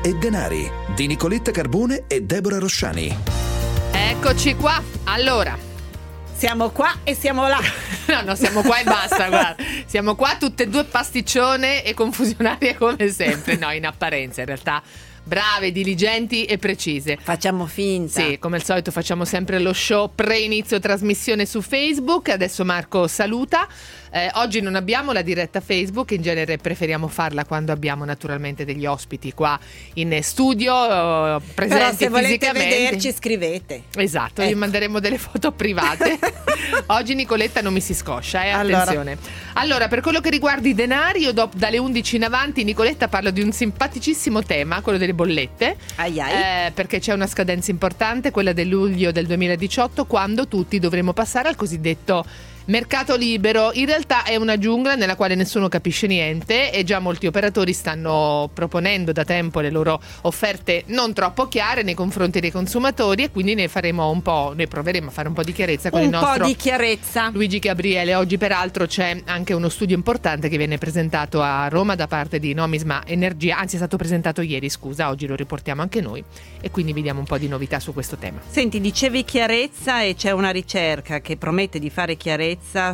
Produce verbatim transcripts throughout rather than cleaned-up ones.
e denari di Nicoletta Carbone e Deborah Rosciani. Eccoci qua. Allora, siamo qua e siamo là. No, no, siamo qua e basta, guarda. Siamo qua tutte e due pasticcione e confusionarie come sempre. No, in apparenza, in realtà brave, diligenti e precise. Facciamo finta. Sì, come al solito facciamo sempre lo show pre-inizio trasmissione su Facebook. Adesso Marco saluta. Eh, oggi non abbiamo la diretta Facebook, in genere preferiamo farla quando abbiamo naturalmente degli ospiti qua in studio, eh, presenti Però se volete fisicamente. vederci scrivete. Esatto, ecco. Vi manderemo delle foto private. Oggi Nicoletta non mi si scoscia, eh, Allora. attenzione. Allora, per quello che riguarda i denari, io dopo, dalle undici in avanti Nicoletta parla di un simpaticissimo tema, quello delle bollette. Ai ai. Eh, perché c'è una scadenza importante, quella del luglio del duemiladiciotto, quando tutti dovremo passare al cosiddetto mercato libero. In realtà è una giungla nella quale nessuno capisce niente e già molti operatori stanno proponendo da tempo le loro offerte non troppo chiare nei confronti dei consumatori, e quindi ne faremo un po', ne proveremo a fare un po' di chiarezza con Un il nostro po' di chiarezza. Luigi Gabriele. Oggi peraltro c'è anche uno studio importante che viene presentato a Roma da parte di Nomisma Energia, anzi è stato presentato ieri, scusa, oggi lo riportiamo anche noi e quindi vi diamo un po' di novità su questo tema. Senti, dicevi chiarezza e c'è una ricerca che promette di fare chiarezza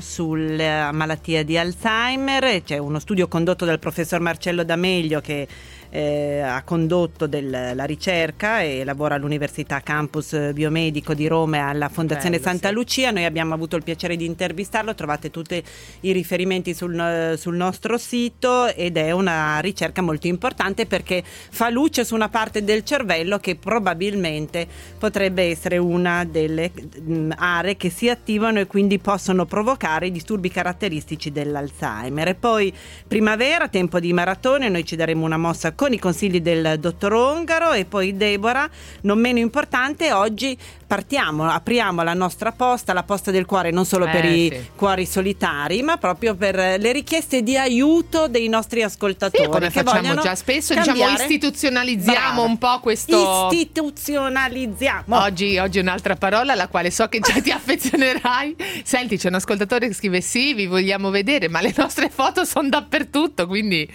sulla malattia di Alzheimer. C'è uno studio condotto dal professor Marcello D'Amelio che eh, ha condotto del, la ricerca e lavora all'Università Campus Biomedico di Roma e alla Fondazione Bello, Santa sì. Lucia. Noi abbiamo avuto il piacere di intervistarlo, trovate tutti i riferimenti sul, sul nostro sito, ed è una ricerca molto importante perché fa luce su una parte del cervello che probabilmente potrebbe essere una delle mh, aree che si attivano e quindi possono provocare i disturbi caratteristici dell'Alzheimer. E poi primavera, tempo di maratone, noi ci daremo una mossa con i consigli del dottor Ongaro. E poi Deborah, non meno importante, oggi partiamo, apriamo la nostra posta, la posta del cuore, non solo Eh, per i sì. cuori solitari, ma proprio per le richieste di aiuto dei nostri ascoltatori. Sì, come che facciamo vogliono già spesso, cambiare. diciamo istituzionalizziamo Brava. un po' questo. Istituzionalizziamo. Oggi, oggi un'altra parola alla quale so che già ti affezionerai. Senti, c'è un ascoltatore che scrive: sì, vi vogliamo vedere, ma le nostre foto sono dappertutto, quindi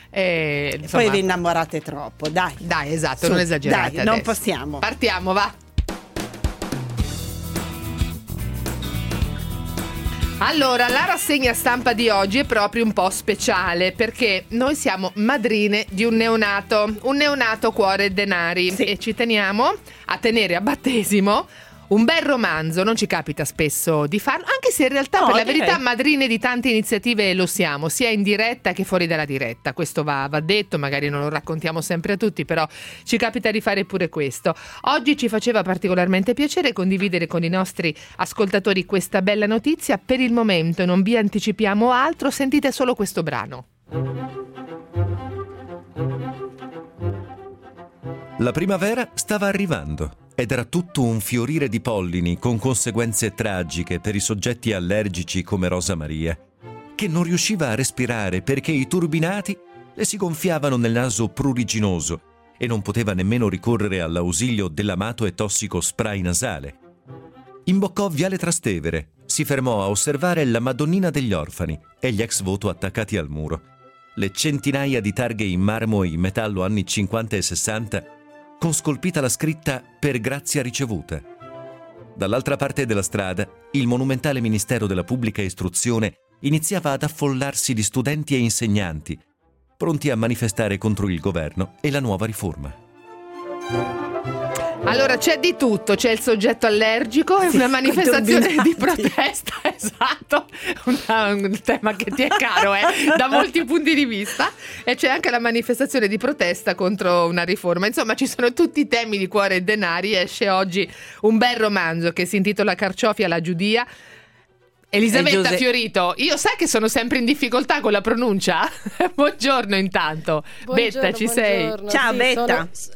eh, insomma, Poi vi innamorate troppo, dai. dai, esatto, Su, non esagerate dai, non adesso. possiamo. Partiamo, va. Allora, la rassegna stampa di oggi è proprio un po' speciale perché noi siamo madrine di un neonato, un neonato cuore e denari, Sì. e ci teniamo a tenere a battesimo un bel romanzo. Non ci capita spesso di farlo, anche se in realtà No, per la direi. verità madrine di tante iniziative lo siamo, sia in diretta che fuori dalla diretta. Questo va, va detto, magari non lo raccontiamo sempre a tutti, però ci capita di fare pure questo. Oggi ci faceva particolarmente piacere condividere con i nostri ascoltatori questa bella notizia. Per il momento non vi anticipiamo altro, sentite solo questo brano. La primavera stava arrivando ed era tutto un fiorire di pollini con conseguenze tragiche per i soggetti allergici come Rosa Maria, che non riusciva a respirare perché i turbinati le si gonfiavano nel naso pruriginoso e non poteva nemmeno ricorrere all'ausilio dell'amato e tossico spray nasale. Imboccò Viale Trastevere, si fermò a osservare la Madonnina degli Orfani e gli ex voto attaccati al muro, le centinaia di targhe in marmo e in metallo anni cinquanta e sessanta con scolpita la scritta «Per grazia ricevuta». Dall'altra parte della strada, il monumentale Ministero della Pubblica Istruzione iniziava ad affollarsi di studenti e insegnanti, pronti a manifestare contro il governo e la nuova riforma. Allora c'è di tutto, c'è il soggetto allergico e una manifestazione di turbinanti. protesta, esatto, una, un tema che ti è caro eh, da molti punti di vista, e c'è anche la manifestazione di protesta contro una riforma. Insomma, ci sono tutti i temi di cuore e denari. Esce oggi un bel romanzo che si intitola Carciofia la Giudia. Elisabetta Giuse- Fiorito, io sai che sono sempre in difficoltà con la pronuncia? Buongiorno intanto. Buongiorno, Betta, ci sei? buongiorno. Ciao, Sì, Betta. sono-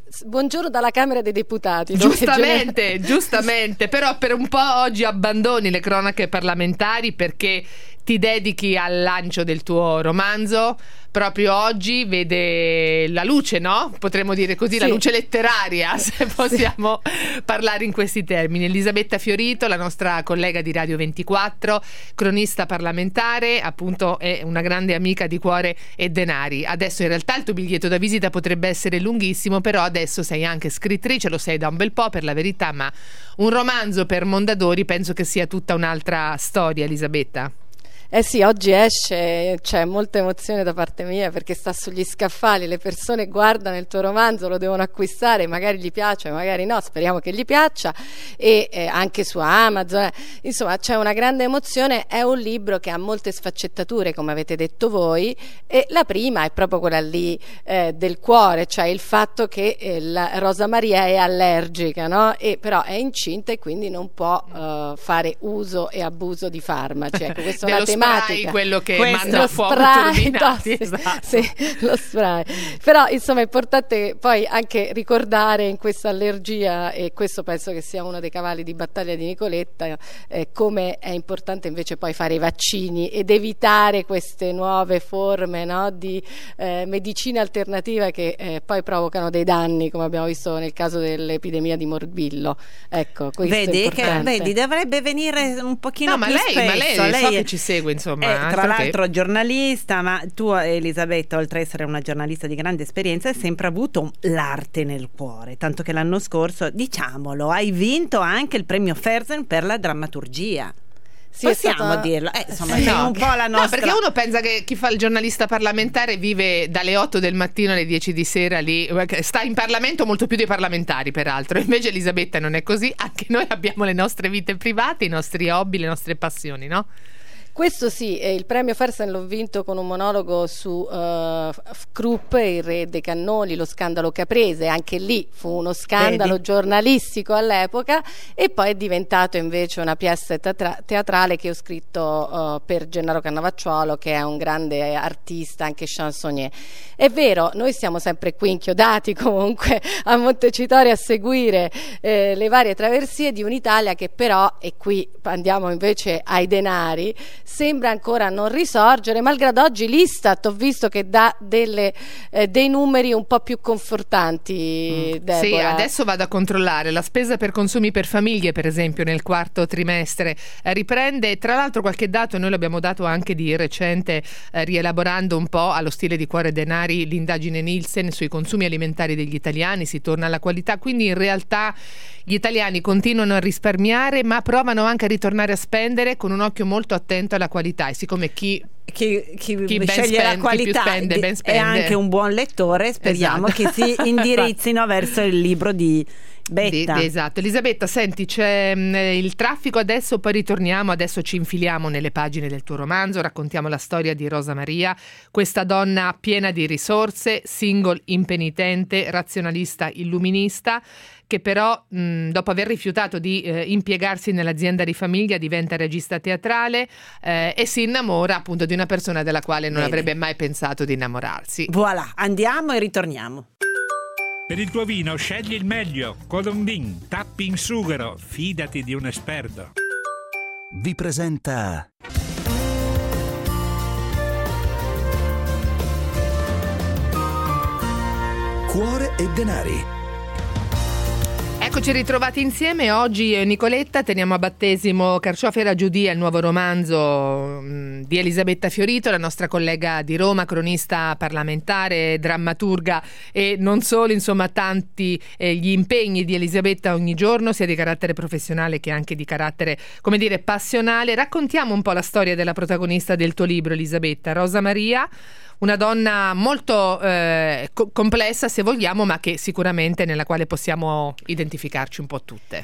buongiorno dalla Camera dei Deputati. Giustamente, giustamente, però per un po' oggi abbandoni le cronache parlamentari perché ti dedichi al lancio del tuo romanzo. Proprio oggi vede la luce, no? Potremmo dire così, sì. La luce letteraria, se possiamo sì. parlare in questi termini. Elisabetta Fiorito, la nostra collega di Radio ventiquattro, cronista parlamentare, appunto è una grande amica di Cuore e Denari. Adesso in realtà il tuo biglietto da visita potrebbe essere lunghissimo, però adesso sei anche scrittrice, lo sei da un bel po' per la verità, ma un romanzo per Mondadori penso che sia tutta un'altra storia, Elisabetta. Eh sì, oggi esce, c'è molta emozione da parte mia perché sta sugli scaffali, le persone guardano il tuo romanzo, lo devono acquistare, magari gli piace, magari no, speriamo che gli piaccia, e eh, anche su Amazon, eh. Insomma c'è una grande emozione, è un libro che ha molte sfaccettature come avete detto voi, e la prima è proprio quella lì eh, del cuore, cioè il fatto che eh, la Rosa Maria è allergica, no? E però è incinta e quindi non può uh, fare uso e abuso di farmaci, ecco, questa è una tematica. Spray, quello che Questo, manda lo fuoco spray, turbinati, no, esatto. sì, sì, lo spray. Però insomma è importante poi anche ricordare in questa allergia, e questo penso che sia uno dei cavalli di battaglia di Nicoletta, eh, come è importante invece poi fare i vaccini ed evitare queste nuove forme, no, di eh, medicina alternativa che eh, poi provocano dei danni, come abbiamo visto nel caso dell'epidemia di morbillo. Ecco, questo vedi, è importante. Che, vedi, dovrebbe venire un pochino no, più ma lei, spesso. Ma lei, lei so che ci segue, insomma, è, tra l'altro che... giornalista, ma tu, Elisabetta, oltre a essere una giornalista di grande esperienza, hai sempre avuto l'arte nel cuore, tanto che l'anno scorso, diciamolo, hai vinto anche il premio Fersen per la drammaturgia. Sì, possiamo stata... dirlo, eh, insomma, sì, no, un po' la nostra... no, perché uno pensa che chi fa il giornalista parlamentare vive dalle otto del mattino alle dieci di sera lì, sta in Parlamento molto più dei parlamentari peraltro, invece Elisabetta non è così, anche noi abbiamo le nostre vite private, i nostri hobby, le nostre passioni, no? Questo sì, eh, il premio Fersen l'ho vinto con un monologo su uh, Krupp, il re dei cannoni, lo scandalo Caprese, anche lì fu uno scandalo Vedi? giornalistico all'epoca, e poi è diventato invece una pièce teatra- teatrale che ho scritto uh, per Gennaro Cannavacciuolo, che è un grande artista, anche chansonnier. È vero, noi siamo sempre qui inchiodati comunque a Montecitorio a seguire eh, le varie traversie di un'Italia che però, e qui andiamo invece ai denari, sembra ancora non risorgere, malgrado oggi l'Istat ho visto che dà delle, eh, dei numeri un po' più confortanti. Mm. Sì, adesso vado a controllare la spesa per consumi per famiglie, per esempio nel quarto trimestre eh, riprende, tra l'altro qualche dato noi l'abbiamo dato anche di recente, eh, rielaborando un po' allo stile di Cuore e Denari l'indagine Nielsen sui consumi alimentari degli italiani, si torna alla qualità, quindi in realtà gli italiani continuano a risparmiare ma provano anche a ritornare a spendere con un occhio molto attento alla qualità, e siccome chi chi, chi, chi sceglie spende, la qualità chi spende, ben spende. È anche un buon lettore, speriamo esatto. che si indirizzino verso il libro di Betta. Di, esatto. Elisabetta, senti, c'è mh, il traffico adesso, poi ritorniamo, adesso ci infiliamo nelle pagine del tuo romanzo, raccontiamo la storia di Rosa Maria, questa donna piena di risorse, single impenitente, razionalista illuminista, che però mh, dopo aver rifiutato di eh, impiegarsi nell'azienda di famiglia diventa regista teatrale eh, e si innamora appunto di una persona della quale non Bene. avrebbe mai pensato di innamorarsi. Voilà, andiamo e ritorniamo. Per il tuo vino scegli il meglio, Colombin, tappi in sughero, fidati di un esperto. Vi presenta Cuore e Denari. Eccoci ritrovati insieme. Oggi eh, Nicoletta teniamo a battesimo Carciofi e la Giudia, il nuovo romanzo mh, di Elisabetta Fiorito, la nostra collega di Roma, cronista parlamentare, drammaturga e non solo, insomma tanti eh, gli impegni di Elisabetta ogni giorno, sia di carattere professionale che anche di carattere, come dire, passionale. Raccontiamo un po' la storia della protagonista del tuo libro, Elisabetta, Rosa Maria. Una donna molto eh, co- complessa, se vogliamo, ma che sicuramente nella quale possiamo identificarci un po' tutte.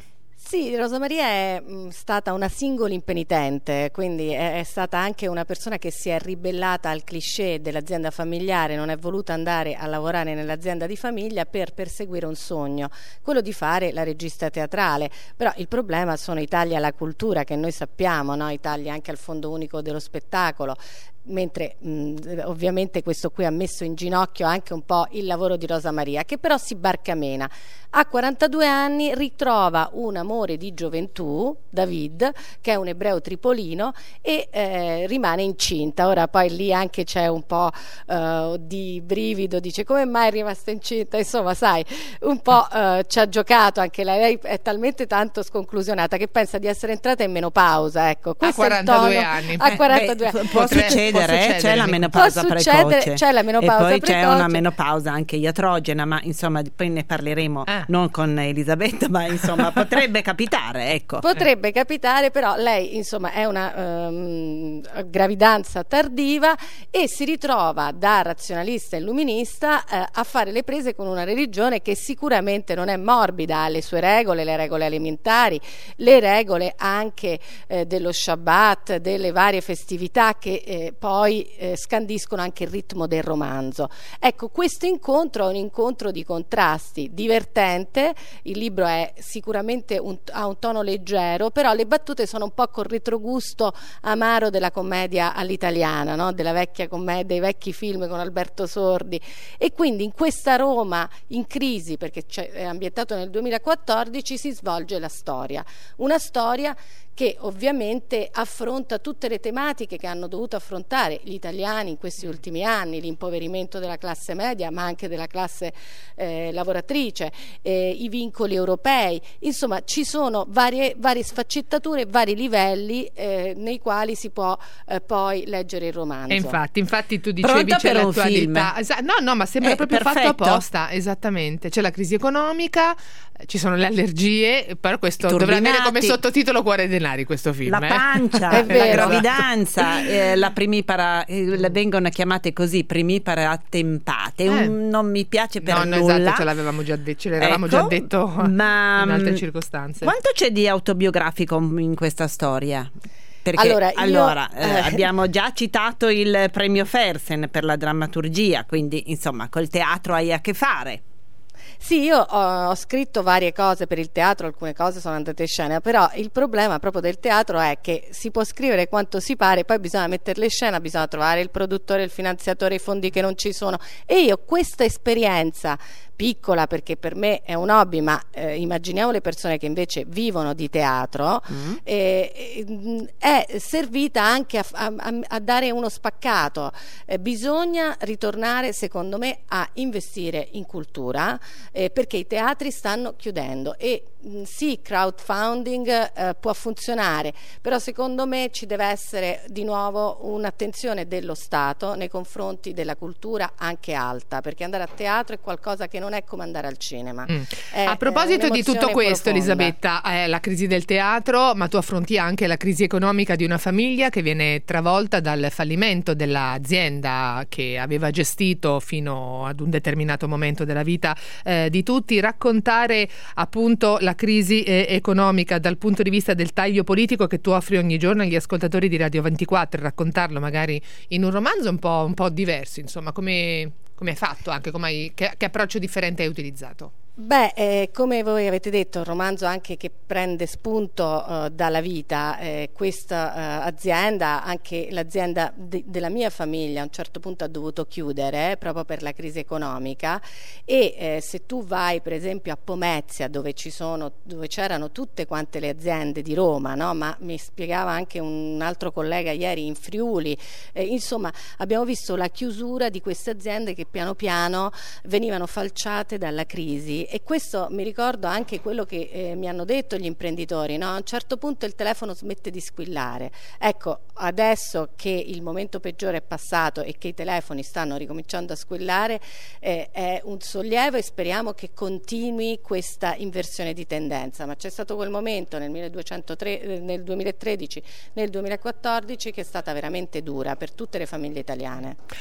Sì, Rosa Maria è mh, stata una singola impenitente, quindi è, è stata anche una persona che si è ribellata al cliché dell'azienda familiare, non è voluta andare a lavorare nell'azienda di famiglia per perseguire un sogno, quello di fare la regista teatrale. Però il problema sono i tagli alla cultura, che noi sappiamo, no? I tagli anche al Fondo Unico dello Spettacolo, mentre mh, ovviamente questo qui ha messo in ginocchio anche un po' il lavoro di Rosa Maria, che però si barcamena. A quarantadue anni ritrova un amore di gioventù, David, che è un ebreo tripolino, e eh, rimane incinta. Ora poi lì anche c'è un po' uh, di brivido, dice come mai è rimasta incinta, insomma sai, un po' uh, ci ha giocato anche lei. Lei è talmente tanto sconclusionata che pensa di essere entrata in menopausa, ecco. A quarantadue anni. A quarantadue Beh, anni. può Potre- succedere, eh? C'è la menopausa può succedere, precoce, c'è la menopausa e poi precoce. c'è una menopausa anche iatrogena, ma insomma poi ne parleremo ah. non con Elisabetta, ma insomma potrebbe capitare, ecco. Potrebbe capitare, però lei insomma è una um, gravidanza tardiva e si ritrova da razionalista e illuminista eh, a fare le prese con una religione che sicuramente non è morbida, ha le sue regole, le regole alimentari, le regole anche eh, dello Shabbat, delle varie festività che eh, poi eh, scandiscono anche il ritmo del romanzo. Ecco, questo incontro è un incontro di contrasti, divertente. Il libro è sicuramente un, ha un tono leggero, però le battute sono un po' col retrogusto amaro della commedia all'italiana, no? Della vecchia commedia, dei vecchi film con Alberto Sordi, e quindi in questa Roma in crisi, perché è ambientato nel duemilaquattordici, si svolge la storia, una storia che ovviamente affronta tutte le tematiche che hanno dovuto affrontare gli italiani in questi ultimi anni, l'impoverimento della classe media ma anche della classe eh, lavoratrice, eh, i vincoli europei, insomma ci sono varie, varie sfaccettature, vari livelli eh, nei quali si può eh, poi leggere il romanzo. E infatti, infatti tu dicevi Pronta c'è per un l'attualità. film. Esa- no, no, ma sembra Eh, proprio perfetto. fatto apposta, esattamente. C'è la crisi economica, ci sono le allergie, però questo dovrà avere come sottotitolo Cuore denari questo film. La eh. pancia, È la vero. gravidanza, eh, la primipara, eh, vengono chiamate così, primipara attempate. Eh. Un- non mi piace per No, no, nulla. esatto, ce l'avevamo già, de- ce l'eravamo Ecco, già detto ma in altre mh, circostanze. Quanto c'è di autobiografico in questa storia? Perché Allora, io- allora, eh, eh. abbiamo già citato il premio Fersen per la drammaturgia, quindi insomma col teatro hai a che fare. Sì, io ho, ho scritto varie cose per il teatro, alcune cose sono andate in scena, però il problema proprio del teatro è che si può scrivere quanto si pare, poi bisogna metterle in scena, bisogna trovare il produttore, il finanziatore, i fondi che non ci sono, e io questa esperienza piccola, perché per me è un hobby, ma eh, immaginiamo le persone che invece vivono di teatro, Mm. eh, eh, è servita anche a, a- a dare uno spaccato. Eh, bisogna ritornare secondo me a investire in cultura, eh, perché i teatri stanno chiudendo e mh, sì, crowdfunding eh, può funzionare, però secondo me ci deve essere di nuovo un'attenzione dello Stato nei confronti della cultura anche alta, perché andare a teatro è qualcosa che non è come andare al cinema. Mm. È- A proposito è di tutto un'emozione questo, profonda. Elisabetta, è la crisi del teatro, ma tu affronti anche la crisi economica di una famiglia che viene travolta dal fallimento dell'azienda che aveva gestito fino ad un determinato momento della vita eh, di tutti. Raccontare appunto la crisi eh, economica dal punto di vista del taglio politico che tu offri ogni giorno agli ascoltatori di Radio ventiquattro, raccontarlo magari in un romanzo un po', un po' diverso, insomma, come, come hai fatto, anche come hai, che, che approccio differente hai utilizzato? Beh, eh, come voi avete detto, un romanzo anche che prende spunto eh, dalla vita. Eh, questa eh, azienda, anche l'azienda de- della mia famiglia, a un certo punto ha dovuto chiudere eh, proprio per la crisi economica, e eh, se tu vai per esempio a Pomezia, dove ci sono, dove c'erano tutte quante le aziende di Roma, no? Ma mi spiegava anche un altro collega ieri in Friuli, eh, insomma abbiamo visto la chiusura di queste aziende che piano piano venivano falciate dalla crisi. E questo mi ricordo anche quello che eh, mi hanno detto gli imprenditori, no? A un certo punto il telefono smette di squillare. Ecco, adesso che il momento peggiore è passato e che i telefoni stanno ricominciando a squillare, eh, è un sollievo, e speriamo che continui questa inversione di tendenza. Ma c'è stato quel momento nel, milleduecentotre, nel duemilatredici, nel duemilaquattordici, che è stata veramente dura per tutte le famiglie italiane.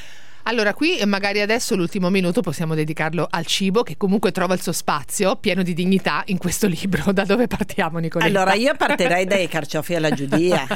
Allora, qui magari adesso l'ultimo minuto possiamo dedicarlo al cibo, che comunque trova il suo spazio pieno di dignità in questo libro. Da dove partiamo, Nicoletta? Allora, io partirei dai carciofi alla giudia.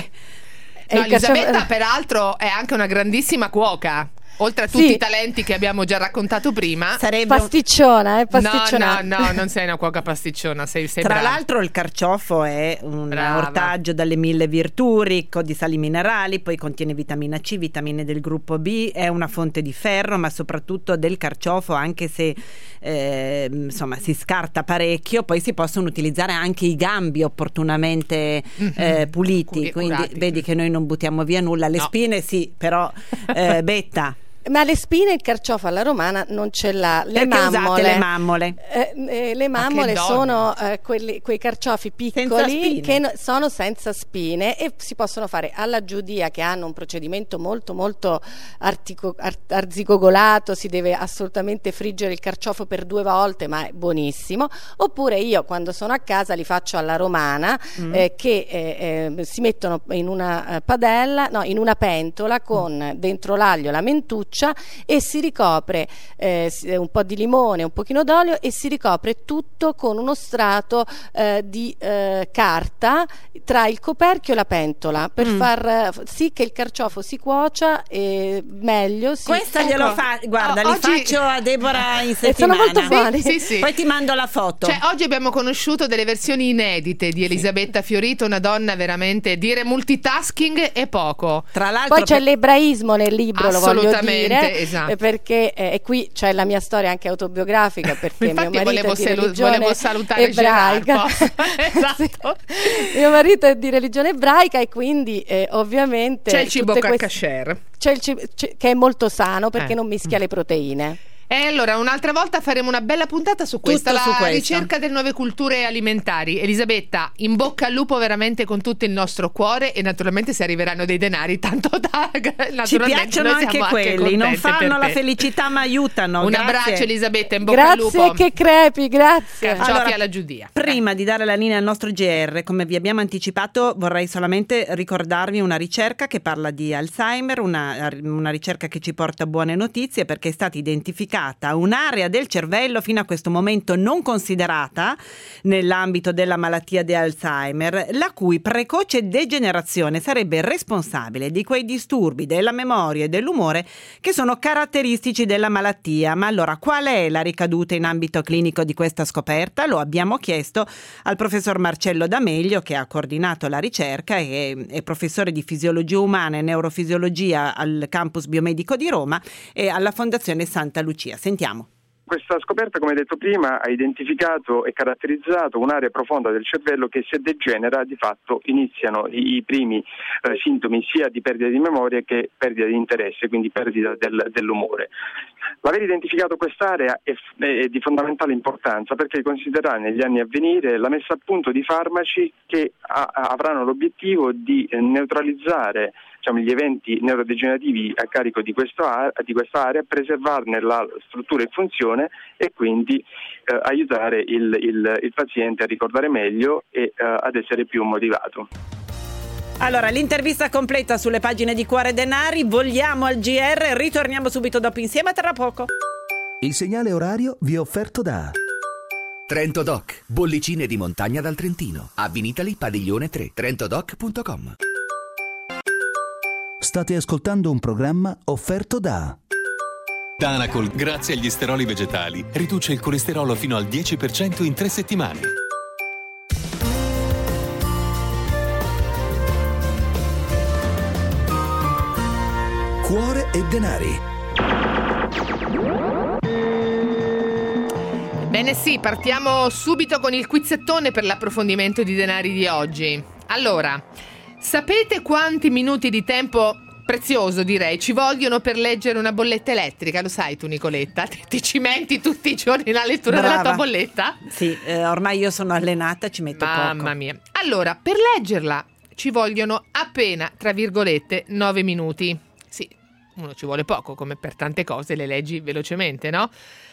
No, Elisabetta peraltro è anche una grandissima cuoca. Oltre a tutti Sì. i talenti che abbiamo già raccontato prima. Sarebbe Pasticciona, eh, pasticciona. No, no, no, non sei una cuoca pasticciona, sei, sei Tra brava. l'altro il carciofo è un Brava. ortaggio dalle mille virtù, ricco di sali minerali, poi contiene vitamina C, vitamine del gruppo B, è una fonte di ferro, ma soprattutto del carciofo, anche se eh, insomma si scarta parecchio, poi si possono utilizzare anche i gambi opportunamente eh, puliti, Curi- quindi curati. vedi che noi non buttiamo via nulla, le No. spine sì, però eh, Betta. Ma le spine il carciofo alla romana non ce l'ha. Le Perché usate mammole, le mammole? Eh, eh, le Ma che mammole donna. sono eh, quelli, quei carciofi Senza piccoli spine. che no- sono senza spine e si possono fare alla giudia, che hanno un procedimento molto molto artico- ar- arzigogolato, si deve assolutamente friggere il carciofo per due volte, ma è buonissimo. Oppure io quando sono a casa li faccio alla romana, Mm. eh, che eh, eh, si mettono in una eh, padella, no, in una pentola con dentro l'aglio, la mentuccia, e si ricopre eh, si- un po' di limone, un pochino d'olio, e si ricopre tutto con uno strato eh, di eh, carta tra il coperchio e la pentola per Mm. far eh, sì che il carciofo si cuocia e meglio si... Questa Ecco. glielo fa, guarda, O- li oggi- faccio a Deborah in E sono settimana. molto buoni. Sì, sì. Poi ti mando la foto. Cioè, oggi abbiamo conosciuto delle versioni inedite di Elisabetta Fiorito, una donna veramente, dire multitasking è poco. Tra l'altro, Poi c'è per- l'ebraismo nel libro, lo voglio Assolutamente, dire, esatto. eh, perché eh, e qui c'è la mia storia anche autobiografica, perché Infatti mio marito volevo è di salu- religione volevo salutare ebraica. Gerard, esatto. Sì. Mio marito è di religione ebraica e quindi eh, ovviamente C'è il cibo tutte queste- kasher. c'è il cibo c'è- che è molto sano perché Eh. non mischia le proteine. E allora un'altra volta faremo una bella puntata su questa, Tutto la su questo. ricerca delle nuove culture alimentari. Elisabetta, in bocca al lupo veramente con tutto il nostro cuore, e naturalmente se arriveranno dei denari, tanto da naturalmente ci piacciono noi anche siamo quelli, non contente fanno per la te. felicità ma aiutano. Un Grazie. abbraccio Elisabetta, in bocca al lupo. Grazie che crepi, grazie. Carciofi Allora, alla giudia. Prima di dare la linea al nostro G R, come vi abbiamo anticipato, vorrei solamente ricordarvi una ricerca che parla di Alzheimer, una, una ricerca che ci porta buone notizie, perché è stata identificata un'area del cervello fino a questo momento non considerata nell'ambito della malattia di Alzheimer, la cui precoce degenerazione sarebbe responsabile di quei disturbi della memoria e dell'umore che sono caratteristici della malattia. Ma allora, qual è la ricaduta in ambito clinico di questa scoperta? Lo abbiamo chiesto al professor Marcello D'Amelio, che ha coordinato la ricerca e è professore di fisiologia umana e neurofisiologia al campus biomedico di Roma e alla Fondazione Santa Lucia. Sentiamo. Questa scoperta, come detto prima, ha identificato e caratterizzato un'area profonda del cervello che, se degenera, di fatto iniziano i, i primi eh, sintomi sia di perdita di memoria che perdita di interesse, quindi perdita del, dell'umore. L'aver identificato quest'area è, è di fondamentale importanza, perché considererà negli anni a venire la messa a punto di farmaci che a, avranno l'obiettivo di eh, neutralizzare, diciamo, gli eventi neurodegenerativi a carico di, questo, di questa area, preservarne la struttura e funzione e quindi eh, aiutare il, il, il paziente a ricordare meglio e eh, ad essere più motivato. Allora, l'intervista completa sulle pagine di Cuore Denari, vogliamo al G R, ritorniamo subito dopo insieme, a tra poco. Il segnale orario vi è offerto da Trento Doc, bollicine di montagna dal Trentino. A Vinitali, Padiglione tre, trentodoc punto com. State ascoltando un programma offerto da Danacol, grazie agli steroli vegetali, riduce il colesterolo fino al dieci per cento in tre settimane. Cuore e Denari. Bene, sì, partiamo subito con il quizzettone per l'approfondimento di denari di oggi. Allora, sapete quanti minuti di tempo prezioso, direi, ci vogliono per leggere una bolletta elettrica? Lo sai tu, Nicoletta? Ti, ti cimenti tutti i giorni la lettura Brava. della tua bolletta? Sì, eh, ormai io sono allenata, ci metto Mamma poco. mia. Allora, per leggerla ci vogliono appena, tra virgolette, nove minuti. Sì, uno ci vuole poco, come per tante cose le leggi velocemente, no?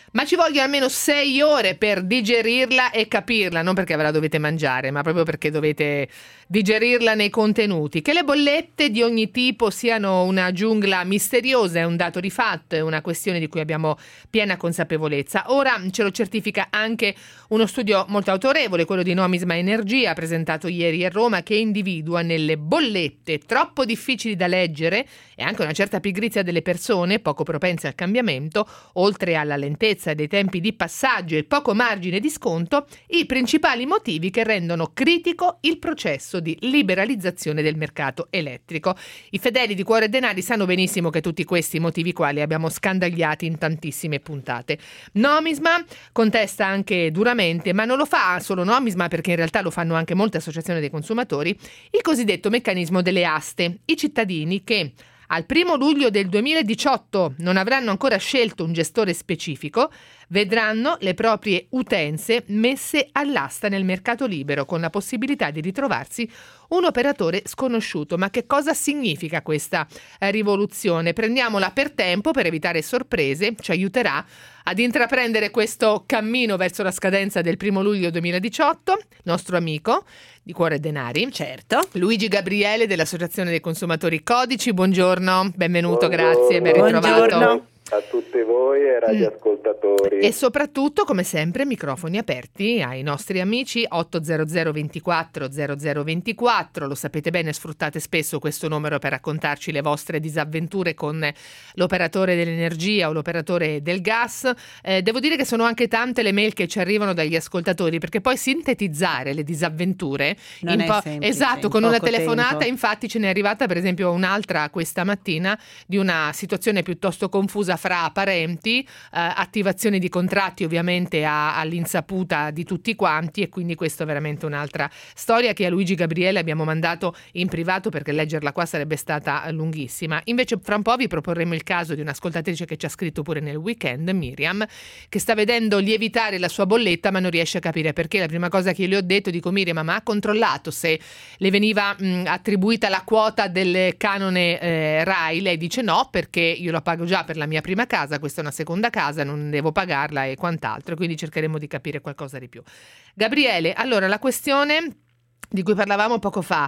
ma ci vogliono almeno sei ore per digerirla e capirla, non perché ve la dovete mangiare, ma proprio perché dovete digerirla nei contenuti. Che le bollette di ogni tipo siano una giungla misteriosa è un dato di fatto, è una questione di cui abbiamo piena consapevolezza. Ora ce lo certifica anche uno studio molto autorevole, quello di Nomisma Energia, presentato ieri a Roma, che individua nelle bollette troppo difficili da leggere e anche una certa pigrizia delle persone, poco propense al cambiamento, oltre alla lentezza dei tempi di passaggio e il poco margine di sconto, i principali motivi che rendono critico il processo di liberalizzazione del mercato elettrico. I fedeli di Cuore e Denari sanno benissimo che tutti questi motivi qua li abbiamo scandagliati in tantissime puntate. Nomisma contesta anche duramente, ma non lo fa solo Nomisma, perché in realtà lo fanno anche molte associazioni dei consumatori, il cosiddetto meccanismo delle aste. I cittadini che al primo luglio del duemiladiciotto non avranno ancora scelto un gestore specifico, vedranno le proprie utenze messe all'asta nel mercato libero, con la possibilità di ritrovarsi un operatore sconosciuto. Ma che cosa significa questa eh, rivoluzione? Prendiamola per tempo per evitare sorprese, ci aiuterà ad intraprendere questo cammino verso la scadenza del primo luglio duemiladiciotto, nostro amico di Cuore e Denari, certo, Luigi Gabriele dell'Associazione dei Consumatori Codici. Buongiorno, benvenuto, Buongiorno. grazie, ben ritrovato. Buongiorno a tutti voi e radioascoltatori. E soprattutto, come sempre, microfoni aperti ai nostri amici ottocento ventiquattro zero zero ventiquattro. Lo sapete bene, sfruttate spesso questo numero per raccontarci le vostre disavventure con l'operatore dell'energia o l'operatore del gas. Eh, devo dire che sono anche tante le mail che ci arrivano dagli ascoltatori, perché poi sintetizzare le disavventure non in è po- semplice, esatto, in con una poco telefonata. tempo. Infatti ce n'è arrivata per esempio un'altra questa mattina di una situazione piuttosto confusa fra parenti, eh, attivazione di contratti ovviamente a, all'insaputa di tutti quanti, e quindi questo è veramente un'altra storia che a Luigi Gabriele abbiamo mandato in privato, perché leggerla qua sarebbe stata lunghissima. Invece fra un po' vi proporremo il caso di un'ascoltatrice che ci ha scritto pure nel weekend, Miriam, che sta vedendo lievitare la sua bolletta ma non riesce a capire perché. La prima cosa che io le ho detto, dico: Miriam, ma ha controllato se le veniva mh, attribuita la quota del canone eh, RAI? Lei dice no, perché io la pago già per la mia prima casa, questa è una seconda casa, non devo pagarla e quant'altro, quindi cercheremo di capire qualcosa di più. Gabriele, allora la questione di cui parlavamo poco fa,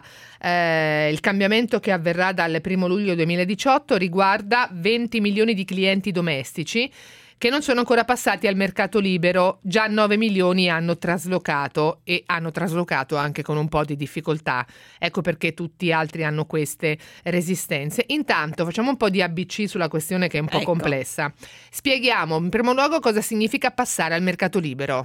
eh, il cambiamento che avverrà dal primo luglio duemiladiciotto riguarda venti milioni di clienti domestici che non sono ancora passati al mercato libero. Già nove milioni hanno traslocato, e hanno traslocato anche con un po' di difficoltà. Ecco perché tutti gli altri hanno queste resistenze. Intanto facciamo un po' di A B C sulla questione, che è un po' ecco. complessa. Spieghiamo in primo luogo cosa significa passare al mercato libero.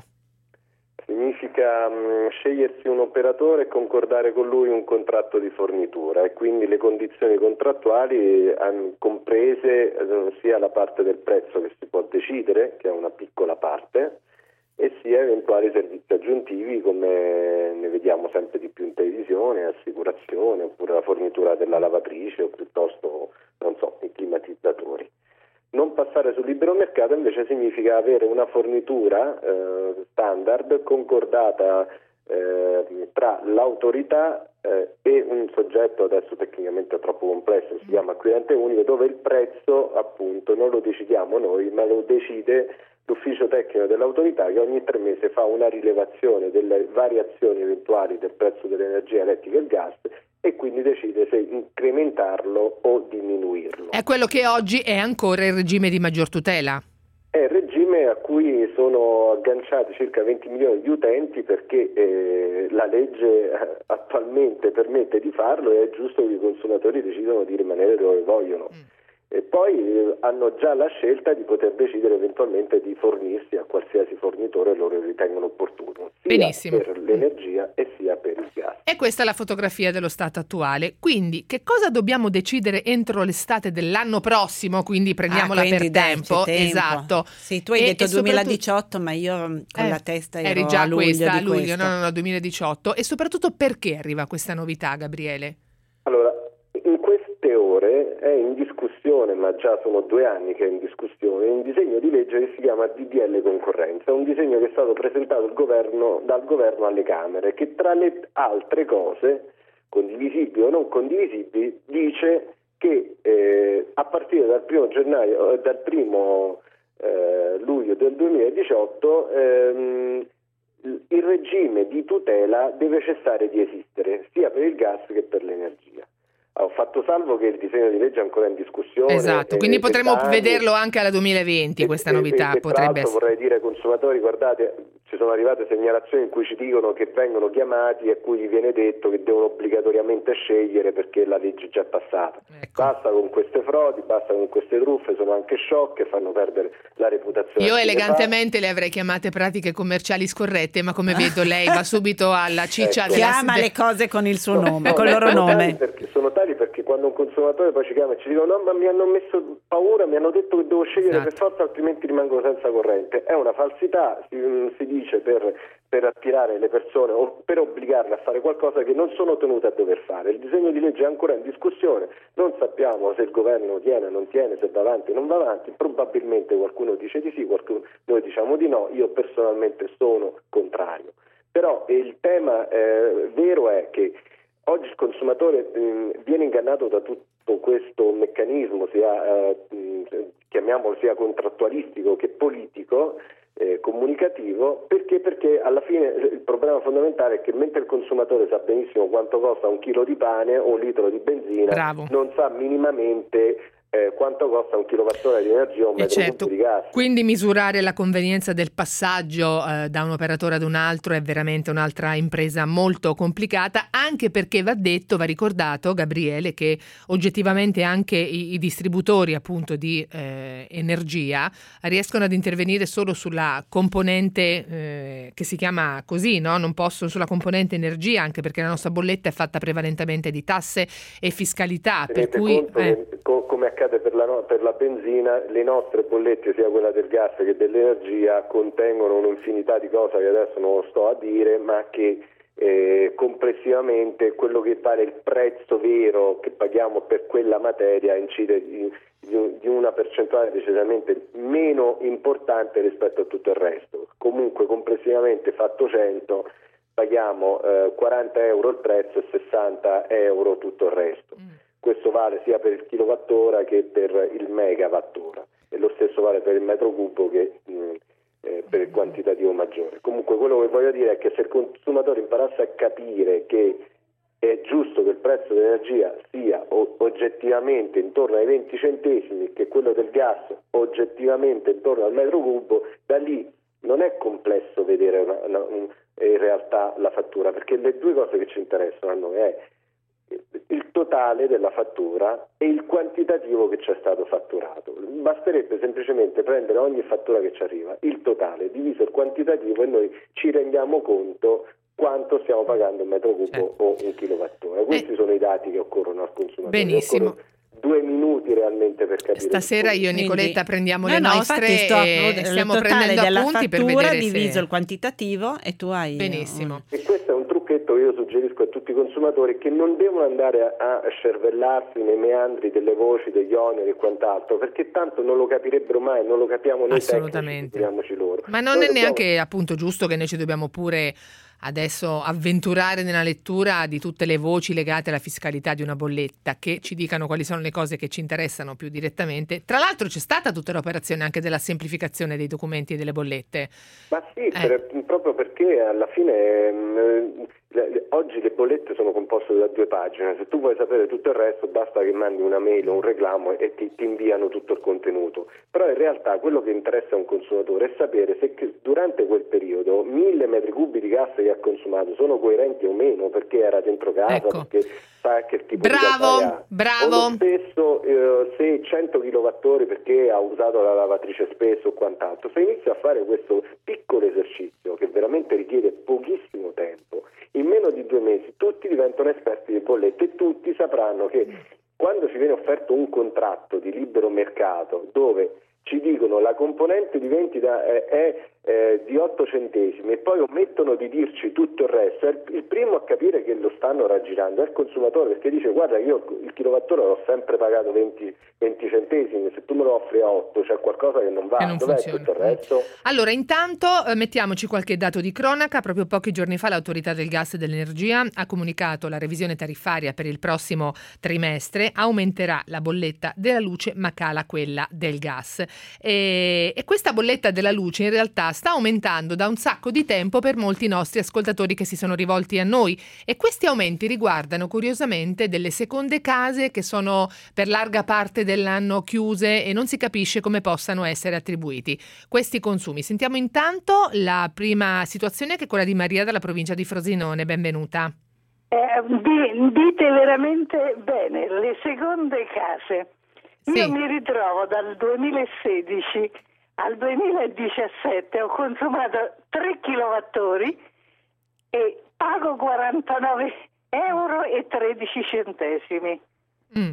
Significa mh, scegliersi un operatore e concordare con lui un contratto di fornitura, e quindi le condizioni contrattuali hanno comprese eh, sia la parte del prezzo che si può decidere, che è una piccola parte, e sia eventuali servizi aggiuntivi come ne vediamo sempre di più in televisione, assicurazione, oppure la fornitura della lavatrice o piuttosto, non so, i climatizzatori. Non passare sul libero mercato invece significa avere una fornitura eh, standard concordata eh, tra l'autorità eh, e un soggetto, adesso tecnicamente troppo complesso, si chiama acquirente unico, dove il prezzo appunto non lo decidiamo noi, ma lo decide l'ufficio tecnico dell'autorità, che ogni tre mesi fa una rilevazione delle variazioni eventuali del prezzo dell'energia elettrica e il gas, e quindi decide se incrementarlo o diminuirlo. È quello che oggi è ancora il regime di maggior tutela. È il regime a cui sono agganciati circa venti milioni di utenti, perché eh, la legge attualmente permette di farlo, e è giusto che i consumatori decidano di rimanere dove vogliono. Mm. E poi eh, hanno già la scelta di poter decidere eventualmente di fornirsi a qualsiasi fornitore loro ritengono opportuno, sia Benissimo. per l'energia e sia per il gas. E questa è la fotografia dello stato attuale. Quindi che cosa dobbiamo decidere entro l'estate dell'anno prossimo? Quindi prendiamola ah, quindi per dai, tempo. tempo. Esatto. Sì, tu hai e, detto e duemiladiciotto, ma io con eh, la testa ero eri già a luglio questa, di a luglio, questo. no, no, no, duemiladiciotto. E soprattutto perché arriva questa novità, Gabriele? Allora, in queste ore è in discussione, ma già sono due anni che è in discussione, un disegno di legge che si chiama D D L Concorrenza, un disegno che è stato presentato al governo, dal governo alle Camere, che tra le altre cose, condivisibili o non condivisibili, dice che eh, a partire dal primo gennaio, dal primo eh, luglio del duemiladiciotto, ehm, il regime di tutela deve cessare di esistere sia per il gas che per l'energia. Ho fatto salvo che il disegno di legge è ancora in discussione. Esatto, quindi potremmo anni, vederlo anche alla duemilaventi, e, questa novità e, e, potrebbe essere. Vorrei dire ai consumatori, guardate, ci sono arrivate segnalazioni in cui ci dicono che vengono chiamati e a cui gli viene detto che devono obbligatoriamente scegliere perché la legge è già passata. Ecco. Basta con queste frodi, basta con queste truffe, sono anche sciocche, fanno perdere la reputazione. Io elegantemente le avrei chiamate pratiche commerciali scorrette, ma come vedo lei va subito alla ciccia. Ecco. della... Chiama le cose con il suo no, nome, no, con il loro nome. Perché sono tali perché quando un consumatore poi ci chiama e ci dicono no ma mi hanno messo paura, mi hanno detto che devo scegliere esatto. per forza altrimenti rimango senza corrente, è una falsità, si, si dice per, per attirare le persone o per obbligarle a fare qualcosa che non sono tenute a dover fare. Il disegno di legge è ancora in discussione, non sappiamo se il governo tiene o non tiene, se va avanti o non va avanti, probabilmente qualcuno dice di sì, qualcuno noi diciamo di no, io personalmente sono contrario. Però il tema eh, vero è che oggi il consumatore mh, viene ingannato da tutto questo meccanismo, sia eh, mh, chiamiamolo sia contrattualistico che politico, eh, comunicativo, perché? Perché alla fine il problema fondamentale è che mentre il consumatore sa benissimo quanto costa un chilo di pane o un litro di benzina, Bravo. non sa minimamente Eh, quanto costa un kilowattora di energia o un metro certo. cubo di gas. Quindi misurare la convenienza del passaggio eh, da un operatore ad un altro è veramente un'altra impresa molto complicata, anche perché va detto, va ricordato, Gabriele, che oggettivamente anche i, i distributori appunto di eh, energia riescono ad intervenire solo sulla componente eh, che si chiama così, no? Non possono sulla componente energia, anche perché la nostra bolletta è fatta prevalentemente di tasse e fiscalità, Tenete per cui conto eh, che, co- come accade per la, no- per la benzina, le nostre bollette, sia quella del gas che dell'energia, contengono un'infinità di cose che adesso non sto a dire, ma che eh, complessivamente quello che vale il prezzo vero che paghiamo per quella materia incide di, di, di una percentuale decisamente meno importante rispetto a tutto il resto. Comunque complessivamente fatto cento paghiamo eh, quaranta euro il prezzo e sessanta euro tutto il resto. Mm. Questo vale sia per il kilowattora che per il megawattora e lo stesso vale per il metro cubo che mh, eh, per il quantitativo maggiore. Comunque quello che voglio dire è che se il consumatore imparasse a capire che è giusto che il prezzo dell'energia sia o- oggettivamente intorno ai venti centesimi, che quello del gas oggettivamente intorno al metro cubo, da lì non è complesso vedere una, una, un, in realtà la fattura, perché le due cose che ci interessano a noi è il totale della fattura e il quantitativo che ci è stato fatturato. Basterebbe semplicemente prendere ogni fattura che ci arriva, il totale diviso il quantitativo, e noi ci rendiamo conto quanto stiamo pagando un metro cubo certo. o un kilowattora. Questi eh. sono i dati che occorrono al consumatore. Benissimo. Occorrono due minuti realmente per capire. Stasera io e Nicoletta prendiamo no, le no, nostre sto, e stiamo prendendo appunti per vedere diviso se... il quantitativo e tu hai benissimo. E questo è un trucchetto che io suggerisco a tutti i consumatori, che non devono andare a, a scervellarsi nei meandri delle voci, degli oneri e quant'altro, perché tanto non lo capirebbero mai, non lo capiamo noi assolutamente tecnici, loro. Ma non noi è dobbiamo... neanche appunto giusto che noi ci dobbiamo pure adesso avventurare nella lettura di tutte le voci legate alla fiscalità di una bolletta, che ci dicano quali sono le cose che ci interessano più direttamente. Tra l'altro c'è stata tutta l'operazione anche della semplificazione dei documenti e delle bollette. Ma sì, eh. per, proprio perché alla fine mh, le, le, oggi le bollette sono composte da due pagine. Se tu vuoi sapere tutto il resto basta che mandi una mail o un reclamo e ti, ti inviano tutto il contenuto. Però in realtà quello che interessa a un consumatore è sapere se che durante quel periodo mille metri cubi di gas che ha consumato sono coerenti o meno, perché era dentro casa, ecco. perché sa che tipo bravo, di gas ha. bravo. O lo stesso eh, se cento kilowattori perché ha usato la lavatrice spesso o quant'altro. Se inizia a fare questo piccolo esercizio che veramente richiede pochissimo tempo, in meno di due mesi tutti diventano esperti di bollette e tutti sapranno che quando ci viene offerto un contratto di libero mercato dove ci dicono la componente di vendita è, è eh, di otto centesimi e poi omettono di dirci tutto il resto, è il, il primo a capire che lo stanno raggirando è il consumatore, perché dice guarda io il kilowattora l'ho sempre pagato venti, venti centesimi, se tu me lo offri a otto c'è qualcosa che non va, che non dov'è funziona. tutto il resto? Allora intanto eh, mettiamoci qualche dato di cronaca. Proprio pochi giorni fa l'autorità del gas e dell'energia ha comunicato la revisione tariffaria per il prossimo trimestre, aumenterà la bolletta della luce ma cala quella del gas e, e questa bolletta della luce in realtà sta aumentando da un sacco di tempo per molti nostri ascoltatori che si sono rivolti a noi, e questi aumenti riguardano curiosamente delle seconde case che sono per larga parte dell'anno chiuse e non si capisce come possano essere attribuiti questi consumi. Sentiamo intanto la prima situazione, che è quella di Maria dalla provincia di Frosinone. Benvenuta. Eh, di, dite veramente bene, le seconde case. Io Sì. mi ritrovo dal duemilasedici al duemiladiciassette, ho consumato tre kilowattori e pago quarantanove euro e tredici centesimi. Mm.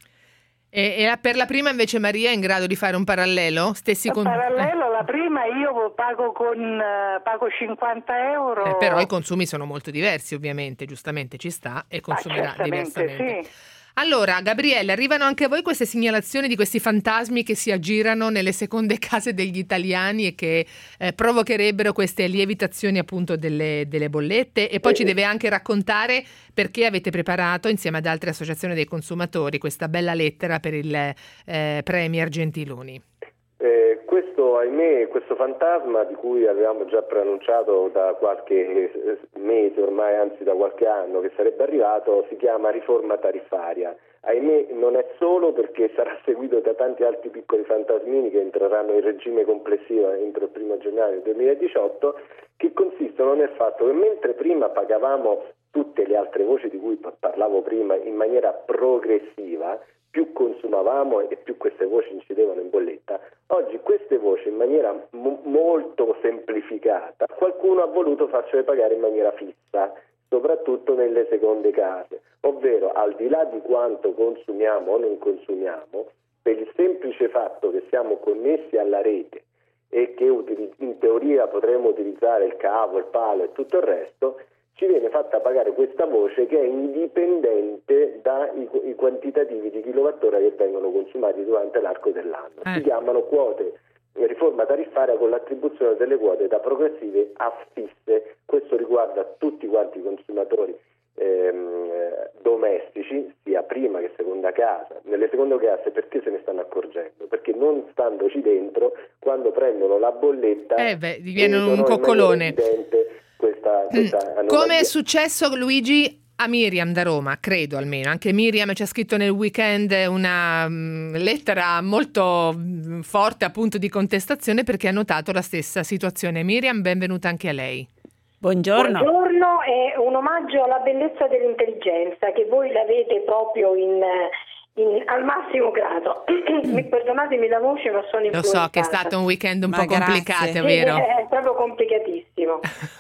E, e per la prima invece Maria è in grado di fare un parallelo? Stessi con... Parallelo, la prima io pago con uh, pago cinquanta euro. Eh, però i consumi sono molto diversi, ovviamente, giustamente ci sta e consumerà ah, diversamente. Sì. Allora, Gabriele, arrivano anche a voi queste segnalazioni di questi fantasmi che si aggirano nelle seconde case degli italiani e che eh, provocherebbero queste lievitazioni appunto delle, delle bollette? E poi Eh, ci deve anche raccontare perché avete preparato insieme ad altre associazioni dei consumatori questa bella lettera per il eh, Premier Gentiloni. Eh, questo, ahimè, questo fantasma di cui avevamo già preannunciato da qualche mese, ormai anzi da qualche anno, che sarebbe arrivato, si chiama riforma tariffaria. Ahimè non è solo, perché sarà seguito da tanti altri piccoli fantasmini che entreranno in regime complessivo entro il primo gennaio duemiladiciotto, che consistono nel fatto che mentre prima pagavamo tutte le altre voci di cui parlavo prima in maniera progressiva, più consumavamo e più queste voci incidevano in bolletta, oggi queste voci in maniera mo- molto semplificata qualcuno ha voluto farcele pagare in maniera fissa, soprattutto nelle seconde case, ovvero al di là di quanto consumiamo o non consumiamo, per il semplice fatto che siamo connessi alla rete e che in teoria potremo utilizzare il cavo, il palo e tutto il resto, ci viene fatta pagare questa voce che è indipendente dai i quantitativi di kilowattora che vengono consumati durante l'arco dell'anno. Eh. Si chiamano quote, riforma tariffaria con l'attribuzione delle quote da progressive a fisse. Questo riguarda tutti quanti i consumatori ehm, domestici, sia prima che seconda casa. Nelle seconde case perché se ne stanno accorgendo? Perché non standoci dentro, quando prendono la bolletta Eh beh, diviene un coccolone. Questa, questa mm. Come è successo, Luigi, a Miriam da Roma, credo almeno. Anche Miriam ci ha scritto nel weekend una mh, lettera molto mh, forte appunto di contestazione, perché ha notato la stessa situazione. Miriam, benvenuta anche a lei. Buongiorno. Buongiorno, è un omaggio alla bellezza dell'intelligenza che voi l'avete proprio in... In, al massimo grado. Perdonatemi la voce, ma sono Lo influenzata. so che è stato un weekend un Ma po' grazie. complicato, è vero? È, è proprio complicatissimo.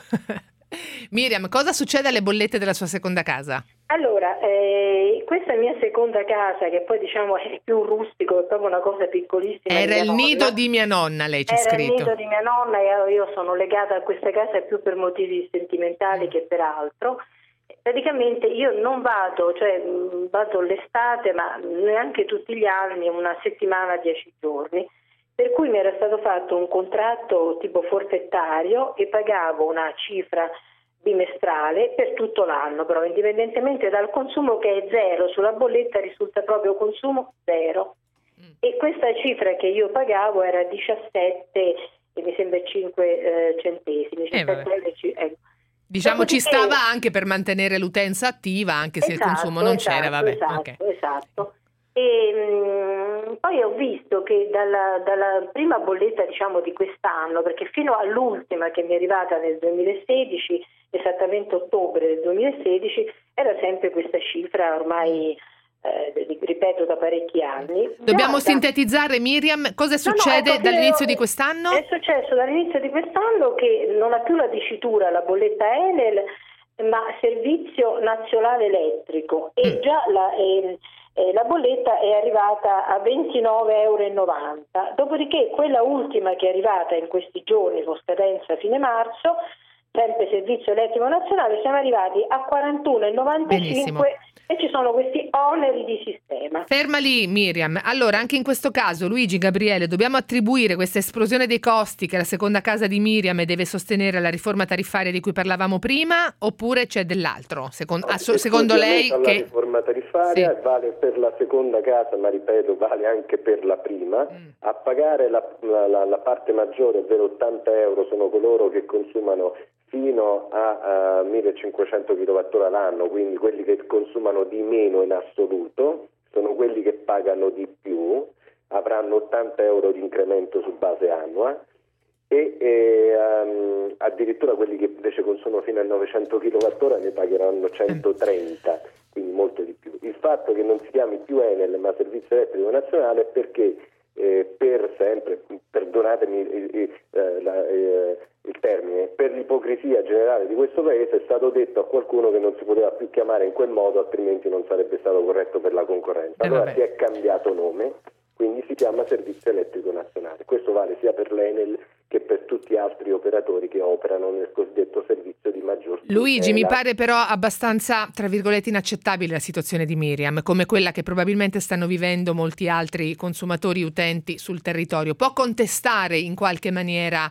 Miriam, cosa succede alle bollette della sua seconda casa? Allora, eh, questa è mia seconda casa, che poi diciamo è più rustico, è proprio una cosa piccolissima. Era di il mia nido nonna. di mia nonna, lei ci ha Era scritto. il nido di mia nonna e io sono legata a questa casa più per motivi sentimentali che per altro. Praticamente io non vado, cioè vado l'estate, ma neanche tutti gli anni, una settimana, dieci giorni, per cui mi era stato fatto un contratto tipo forfettario e pagavo una cifra bimestrale per tutto l'anno, però indipendentemente dal consumo, che è zero, sulla bolletta risulta proprio consumo zero. Mm. E questa cifra che io pagavo era diciassette e mi sembra cinque eh, centesimi. Eh, ecco. Diciamo ci Dopodiché... stava anche per mantenere l'utenza attiva, anche se esatto, il consumo non esatto, c'era, vabbè. Esatto, okay. esatto. E mh, poi ho visto che dalla, dalla prima bolletta, diciamo, di quest'anno, perché fino all'ultima che mi è arrivata nel duemilasedici, esattamente ottobre del duemilasedici, era sempre questa cifra ormai, eh, ripeto, da parecchi anni. Dobbiamo Già, sintetizzare, Miriam, cosa succede no, no, dall'inizio di quest'anno? È successo dall'inizio di quest'anno che non ha più la dicitura la bolletta Enel, ma Servizio Nazionale Elettrico, e Mm. già la, eh, eh, la bolletta è arrivata a ventinove euro e novanta, dopodiché quella ultima che è arrivata in questi giorni con scadenza fine marzo, sempre Servizio Elettrico Nazionale, siamo arrivati a quarantuno virgola novantacinque e ci sono questi oneri di sistema. Ferma lì Miriam, allora anche in questo caso Luigi, Gabriele, dobbiamo attribuire questa esplosione dei costi che la seconda casa di Miriam deve sostenere alla riforma tariffaria di cui parlavamo prima, oppure c'è dell'altro? Secondo, ah, so, secondo lei la che... riforma tariffaria sì. vale per la seconda casa, ma ripeto vale anche per la prima. Mm. A pagare la, la, la parte maggiore, ovvero ottanta euro, sono coloro che consumano fino a uh, millecinquecento kilowattora l'anno, quindi quelli che consumano di meno in assoluto, sono quelli che pagano di più, avranno ottanta euro di incremento su base annua e, e um, addirittura quelli che invece consumano fino a novecento kilowattora ne pagheranno centotrenta, quindi molto di più. Il fatto che non si chiami più Enel ma Servizio Elettrico Nazionale è perché eh, per sempre, perdonatemi il, il, la, eh, il termine, per l'ipocrisia generale di questo paese è stato detto a qualcuno che non si poteva più chiamare in quel modo, altrimenti non sarebbe stato corretto per la concorrenza. Allora eh si è cambiato nome, quindi si chiama Servizio Elettrico Nazionale. Questo vale sia per l'Enel che per tutti gli altri operatori che operano nel cosiddetto servizio di maggior tutela. Luigi, mi pare però abbastanza, tra virgolette, inaccettabile la situazione di Miriam, come quella che probabilmente stanno vivendo molti altri consumatori utenti sul territorio. Può contestare in qualche maniera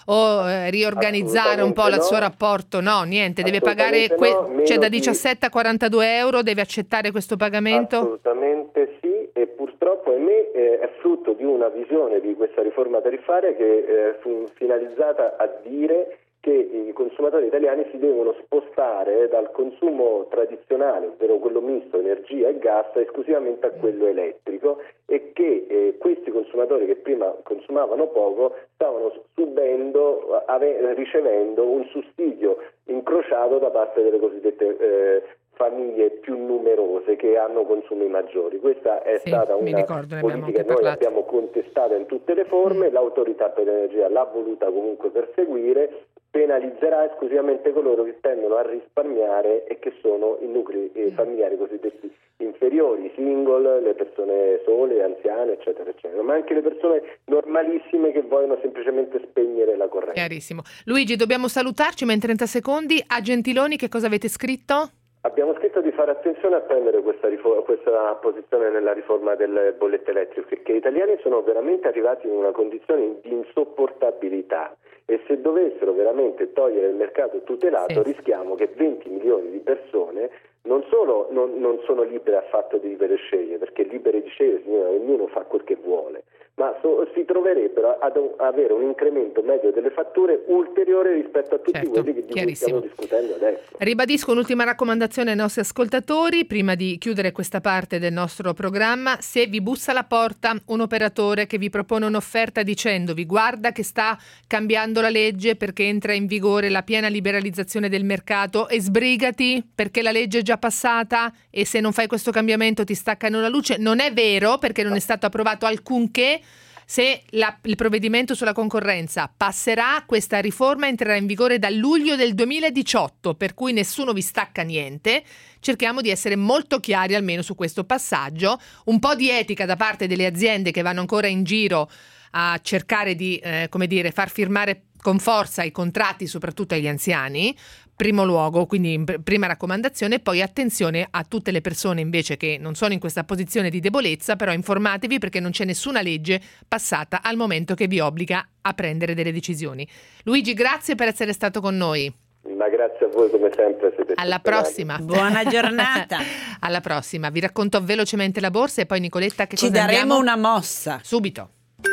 o eh, riorganizzare un po' il no. suo rapporto? No, niente, deve pagare, que- no, cioè da diciassette a quarantadue euro, deve accettare questo pagamento? Assolutamente sì, e purtroppo ahimè eh, è frutto di una visione di questa riforma tariffaria che eh, fu finalizzata a dire che i consumatori italiani si devono spostare dal consumo tradizionale, ovvero quello misto energia e gas, esclusivamente a quello elettrico, e che eh, questi consumatori che prima consumavano poco stavano subendo, ave- ricevendo un sussidio incrociato da parte delle cosiddette eh, famiglie più numerose che hanno consumi maggiori. Questa è sì, stata una ricordo, politica che noi abbiamo contestato in tutte le forme, mm. l'autorità per l'energia l'ha voluta comunque perseguire, penalizzerà esclusivamente coloro che tendono a risparmiare e che sono i nuclei eh, familiari cosiddetti inferiori, i single, le persone sole, anziane, eccetera, eccetera, ma anche le persone normalissime che vogliono semplicemente spegnere la corrente. Chiarissimo. Luigi, dobbiamo salutarci, ma in trenta secondi a Gentiloni che cosa avete scritto? Abbiamo scritto di fare attenzione a prendere questa, rifo- questa posizione nella riforma delle bollette elettriche, perché gli italiani sono veramente arrivati in una condizione di insopportabilità e se dovessero veramente togliere il mercato tutelato sì. rischiamo che venti milioni di persone non solo non, non sono libere affatto di vivere e scegliere, perché libere di scegliere significa che ognuno fa quel che vuole, ma so, si troverebbero ad un, avere un incremento medio delle fatture ulteriore rispetto a tutti certo, quelli che di cui stiamo discutendo adesso. Ribadisco un'ultima raccomandazione ai nostri ascoltatori prima di chiudere questa parte del nostro programma: se vi bussa alla porta un operatore che vi propone un'offerta dicendovi guarda che sta cambiando la legge perché entra in vigore la piena liberalizzazione del mercato e sbrigati perché la legge è già passata e se non fai questo cambiamento ti staccano la luce, non è vero, perché non è stato approvato alcunché. Se la, il provvedimento sulla concorrenza passerà, questa riforma entrerà in vigore dal luglio del duemiladiciotto, per cui nessuno vi stacca niente. Cerchiamo di essere molto chiari almeno su questo passaggio, un po' di etica da parte delle aziende che vanno ancora in giro a cercare di, eh, come dire, far firmare con forza i contratti soprattutto agli anziani, primo luogo, quindi prima raccomandazione, poi attenzione a tutte le persone invece che non sono in questa posizione di debolezza, però informatevi perché non c'è nessuna legge passata al momento che vi obbliga a prendere delle decisioni. Luigi, grazie per essere stato con noi. Ma grazie a voi come sempre. Siete Alla prossima. Buona giornata. Alla prossima. Vi racconto velocemente la borsa e poi Nicoletta che Ci cosa daremo andiamo? una mossa. Subito.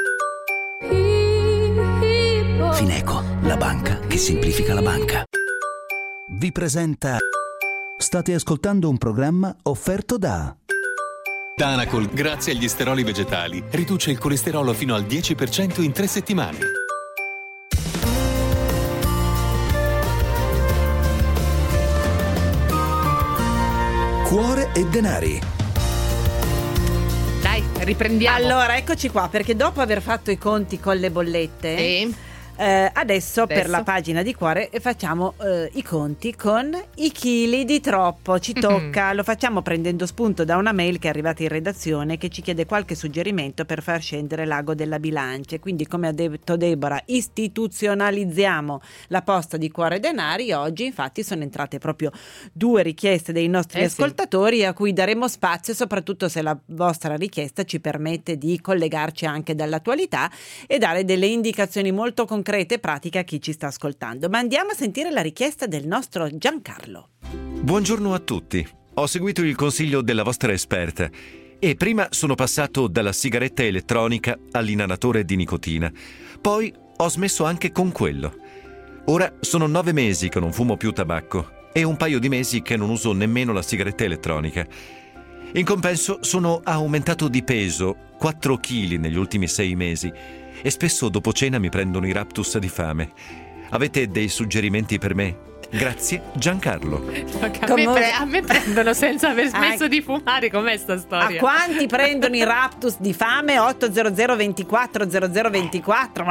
Fineco, la banca che semplifica la banca. Vi presenta. State ascoltando un programma offerto da Danacol, grazie agli steroli vegetali, riduce il colesterolo fino al dieci per cento in tre settimane. Cuore e denari. Dai, riprendiamo. Allora, eccoci qua, perché dopo aver fatto i conti con le bollette... Sì. Eh, adesso, Adesso per la pagina di cuore facciamo eh, i conti con i chili di troppo. Ci tocca, mm-hmm. lo facciamo prendendo spunto da una mail che è arrivata in redazione che ci chiede qualche suggerimento per far scendere l'ago della bilancia. Quindi, come ha detto Deborah, istituzionalizziamo la posta di Cuore Denari. Oggi infatti sono entrate proprio due richieste dei nostri eh ascoltatori sì. a cui daremo spazio, soprattutto se la vostra richiesta ci permette di collegarci anche dall'attualità e dare delle indicazioni molto concrete e pratiche a chi ci sta ascoltando. Ma andiamo a sentire la richiesta del nostro Giancarlo. Buongiorno a tutti. Ho seguito il consiglio della vostra esperta e prima sono passato dalla sigaretta elettronica all'inalatore di nicotina. Poi ho smesso anche con quello. Ora sono nove mesi che non fumo più tabacco e un paio di mesi che non uso nemmeno la sigaretta elettronica. In compenso sono aumentato di peso quattro chili negli ultimi sei mesi e spesso dopo cena mi prendono i raptus di fame. Avete dei suggerimenti per me? Grazie, Giancarlo. A me, pre- a me prendono senza aver smesso ah, di fumare, com'è sta storia? A quanti prendono i raptus di fame? otto zero zero ventiquattro zero zero ventiquattro.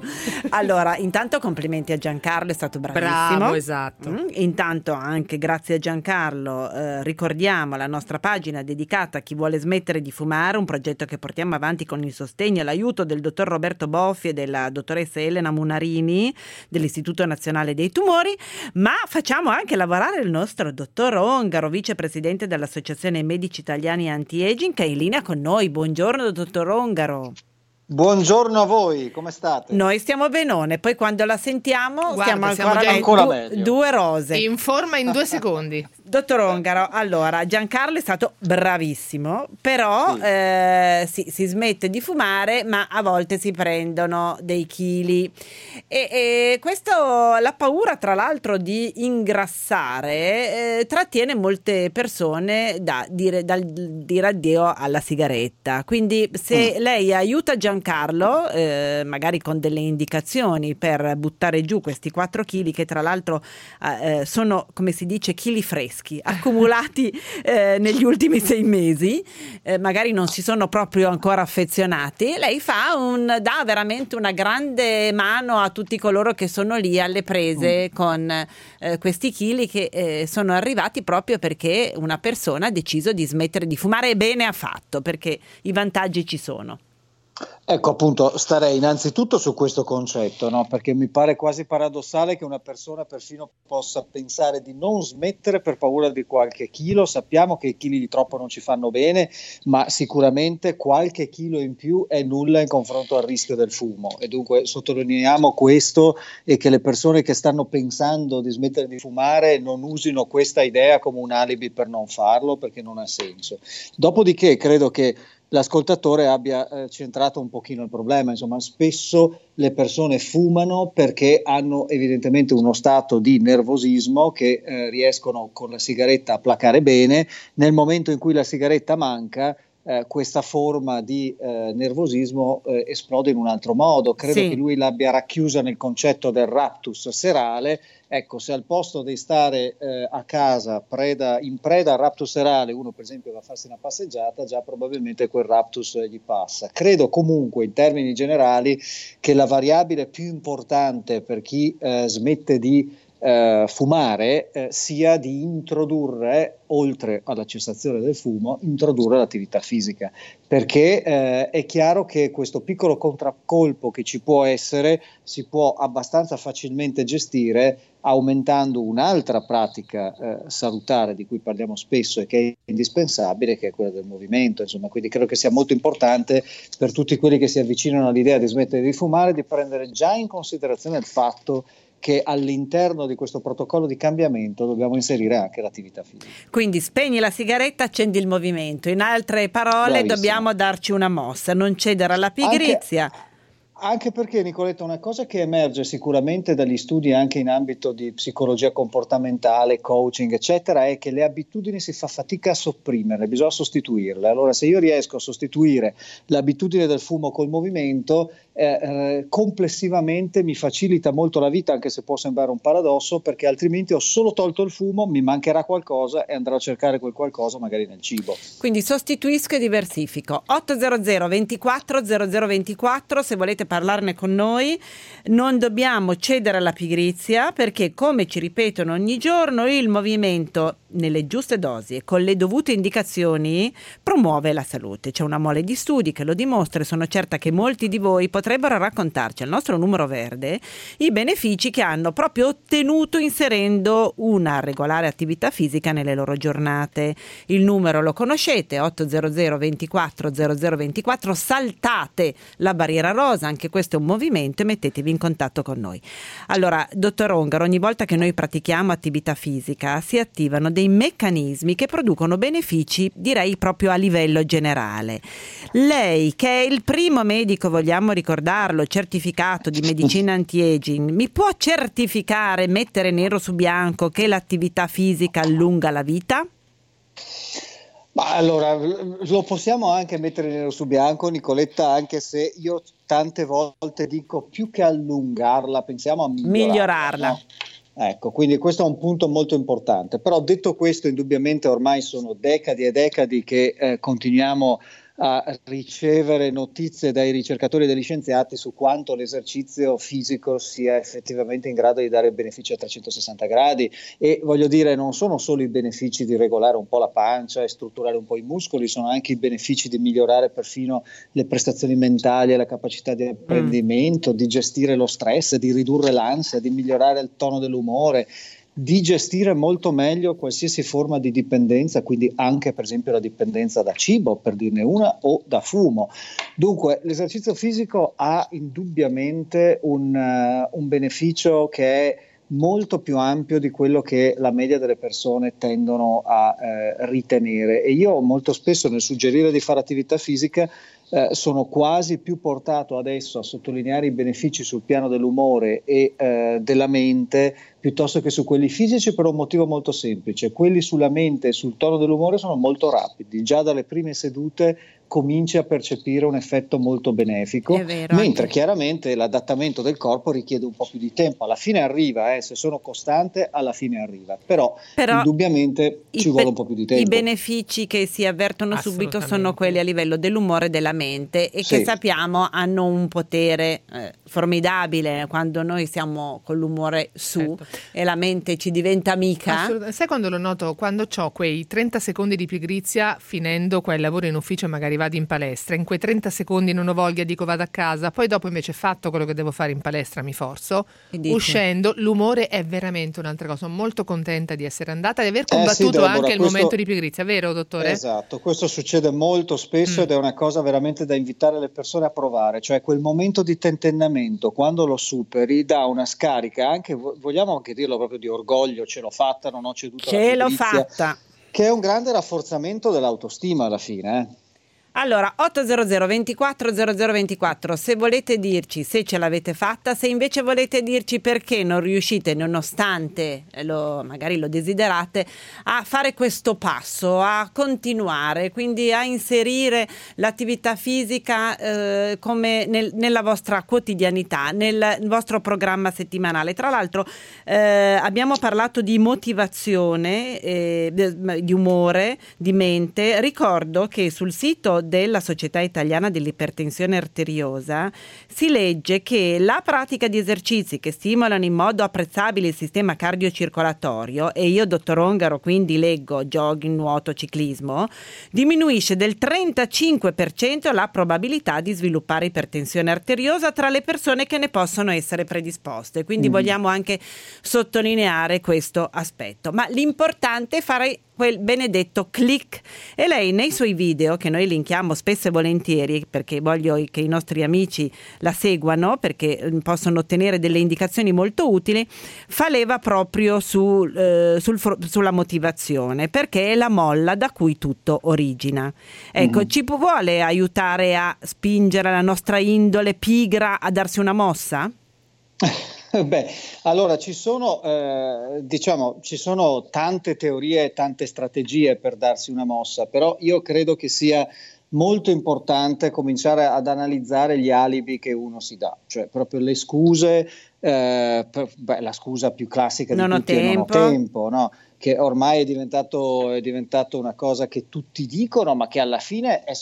Allora, intanto complimenti a Giancarlo, è stato bravissimo. Bravo, esatto. Mm, intanto anche grazie a Giancarlo eh, ricordiamo la nostra pagina dedicata a chi vuole smettere di fumare, un progetto che portiamo avanti con il sostegno e l'aiuto del dottor Roberto Boffi e della dottoressa Elena Munarini dell'Istituto Nazionale dei Tumori, ma facciamo anche lavorare il nostro dottor Ongaro, vicepresidente dell'Associazione Medici Italiani Anti-Aging, che è in linea con noi. Buongiorno dottor Ongaro. Buongiorno a voi, come state? Noi stiamo benone, poi quando la sentiamo Guarda, stiamo siamo ancora, già in- ancora du- meglio. due rose. In forma in due secondi. Dottor Ongaro, allora Giancarlo è stato bravissimo, però Sì. eh, si, si smette di fumare, ma a volte si prendono dei chili e, e questo, la paura tra l'altro di ingrassare eh, trattiene molte persone da dire, dal dire addio alla sigaretta. Quindi se mm. lei aiuta Giancarlo eh, magari con delle indicazioni per buttare giù questi quattro chili, che tra l'altro eh, sono, come si dice, chili freschi accumulati eh, negli ultimi sei mesi, eh, magari non si sono proprio ancora affezionati, lei fa un, dà veramente una grande mano a tutti coloro che sono lì alle prese mm. con eh, questi chili che eh, sono arrivati proprio perché una persona ha deciso di smettere di fumare, e bene ha fatto, perché i vantaggi ci sono. Ecco, appunto, starei innanzitutto su questo concetto, no? Perché mi pare quasi paradossale che una persona perfino possa pensare di non smettere per paura di qualche chilo. Sappiamo che i chili di troppo non ci fanno bene, ma sicuramente qualche chilo in più è nulla in confronto al rischio del fumo, e dunque sottolineiamo questo, e che le persone che stanno pensando di smettere di fumare non usino questa idea come un alibi per non farlo, perché non ha senso. Dopodiché credo che l'ascoltatore abbia eh, centrato un pochino il problema. Insomma, spesso le persone fumano perché hanno evidentemente uno stato di nervosismo che eh, riescono con la sigaretta a placare bene. Nel momento in cui la sigaretta manca, eh, questa forma di eh, nervosismo eh, esplode in un altro modo. Credo sì. che lui l'abbia racchiusa nel concetto del raptus serale. Ecco, se al posto di stare eh, a casa preda, in preda al raptus serale, uno per esempio va a farsi una passeggiata, già probabilmente quel raptus eh, gli passa. Credo comunque, in termini generali, che la variabile più importante per chi eh, smette di eh, fumare eh, sia di introdurre, oltre alla cessazione del fumo, introdurre l'attività fisica, perché eh, è chiaro che questo piccolo contraccolpo che ci può essere si può abbastanza facilmente gestire aumentando un'altra pratica eh, salutare di cui parliamo spesso e che è indispensabile, che è quella del movimento. Insomma, quindi credo che sia molto importante per tutti quelli che si avvicinano all'idea di smettere di fumare di prendere già in considerazione il fatto che all'interno di questo protocollo di cambiamento dobbiamo inserire anche l'attività fisica. Quindi spegni la sigaretta, accendi il movimento. In altre parole, Bravissimo. Dobbiamo darci una mossa, non cedere alla pigrizia. Anche... Anche perché, Nicoletta, una cosa che emerge sicuramente dagli studi anche in ambito di psicologia comportamentale, coaching, eccetera, è che le abitudini si fa fatica a sopprimerle, bisogna sostituirle. Allora, se io riesco a sostituire l'abitudine del fumo col movimento, eh, eh, complessivamente mi facilita molto la vita, anche se può sembrare un paradosso, perché altrimenti ho solo tolto il fumo, mi mancherà qualcosa e andrò a cercare quel qualcosa magari nel cibo. Quindi sostituisco e diversifico. otto zero zero ventiquattro zero zero ventiquattro, se volete volete parlarne con noi, non dobbiamo cedere alla pigrizia, perché come ci ripetono ogni giorno, il movimento nelle giuste dosi e con le dovute indicazioni promuove la salute. C'è una mole di studi che lo dimostra e sono certa che molti di voi potrebbero raccontarci al nostro numero verde i benefici che hanno proprio ottenuto inserendo una regolare attività fisica nelle loro giornate. Il numero lo conoscete, otto zero zero ventiquattro zero zero ventiquattro, saltate la barriera rosa, anche questo è un movimento, e mettetevi in contatto con noi. Allora, dottor Ongaro, ogni volta che noi pratichiamo attività fisica si attivano dei meccanismi che producono benefici, direi proprio a livello generale. Lei, che è il primo medico, vogliamo ricordarlo, certificato di medicina anti-aging, mi può certificare, mettere nero su bianco che l'attività fisica allunga la vita? Ma allora, lo possiamo anche mettere nero su bianco, Nicoletta, anche se io tante volte dico più che allungarla, pensiamo a migliorarla. migliorarla. No? Ecco, quindi questo è un punto molto importante. Però detto questo, indubbiamente ormai sono decadi e decadi che eh, continuiamo a ricevere notizie dai ricercatori e dagli scienziati su quanto l'esercizio fisico sia effettivamente in grado di dare benefici a trecentosessanta gradi, e voglio dire, non sono solo i benefici di regolare un po' la pancia e strutturare un po' i muscoli, sono anche i benefici di migliorare perfino le prestazioni mentali e la capacità di apprendimento, mm. di gestire lo stress, di ridurre l'ansia, di migliorare il tono dell'umore, di gestire molto meglio qualsiasi forma di dipendenza, quindi anche per esempio la dipendenza da cibo, per dirne una, o da fumo. Dunque l'esercizio fisico ha indubbiamente un, uh, un beneficio che è molto più ampio di quello che la media delle persone tendono a eh, ritenere, e io molto spesso nel suggerire di fare attività fisica eh, sono quasi più portato adesso a sottolineare i benefici sul piano dell'umore e eh, della mente piuttosto che su quelli fisici, per un motivo molto semplice: quelli sulla mente e sul tono dell'umore sono molto rapidi, già dalle prime sedute cominci a percepire un effetto molto benefico, vero, mentre anche chiaramente l'adattamento del corpo richiede un po' più di tempo. Alla fine arriva, eh, se sono costante alla fine arriva, però, però indubbiamente ci vuole un po' più di tempo. I benefici che si avvertono subito sono quelli a livello dell'umore e della mente, e sì, che sappiamo hanno un potere eh, formidabile quando noi siamo con l'umore su, certo, e la mente ci diventa amica. Sai quando lo noto? Quando ho quei trenta secondi di pigrizia finendo quel lavoro in ufficio, magari vado in palestra, in quei trenta secondi non ho voglia, dico vado a casa, poi dopo invece fatto quello che devo fare in palestra mi forzo, uscendo l'umore è veramente un'altra cosa. Sono molto contenta di essere andata e di aver combattuto eh sì, Deborah, anche il questo, momento di pigrizia, vero dottore? Esatto, questo succede molto spesso mm. ed è una cosa veramente da invitare le persone a provare, cioè quel momento di tentennamento, quando lo superi dà una scarica, anche vogliamo anche dirlo proprio di orgoglio, ce l'ho fatta, non ho ceduto alla pigrizia, ce l'ho fatta, che è un grande rafforzamento dell'autostima alla fine, eh. Allora, otto zero zero ventiquattro zero zero ventiquattro, se volete dirci se ce l'avete fatta, se invece volete dirci perché non riuscite, nonostante lo, magari lo desiderate, a fare questo passo, a continuare, quindi a inserire l'attività fisica eh, come nel, nella vostra quotidianità, nel vostro programma settimanale. Tra l'altro eh, abbiamo parlato di motivazione, eh, di umore, di mente. Ricordo che sul sito della Società Italiana dell'Ipertensione Arteriosa si legge che la pratica di esercizi che stimolano in modo apprezzabile il sistema cardiocircolatorio, e io dottor Ongaro quindi leggo jogging, nuoto, ciclismo, diminuisce del trentacinque per cento la probabilità di sviluppare ipertensione arteriosa tra le persone che ne possono essere predisposte, quindi mm. vogliamo anche sottolineare questo aspetto, ma l'importante è fare quel benedetto click. E lei nei suoi video, che noi linkiamo spesso e volentieri perché voglio che i nostri amici la seguano, perché possono ottenere delle indicazioni molto utili, fa leva proprio su, eh, sul, sulla motivazione, perché è la molla da cui tutto origina. Ecco, mm-hmm. ci vuole aiutare a spingere la nostra indole pigra a darsi una mossa? Beh, allora ci sono, eh, diciamo, ci sono tante teorie e tante strategie per darsi una mossa, però io credo che sia molto importante cominciare ad analizzare gli alibi che uno si dà, cioè proprio le scuse, eh, per, beh, la scusa più classica di non tutti ho è non ho tempo, tempo, no? Che ormai è diventato, è diventato una cosa che tutti dicono, ma che alla fine è soltanto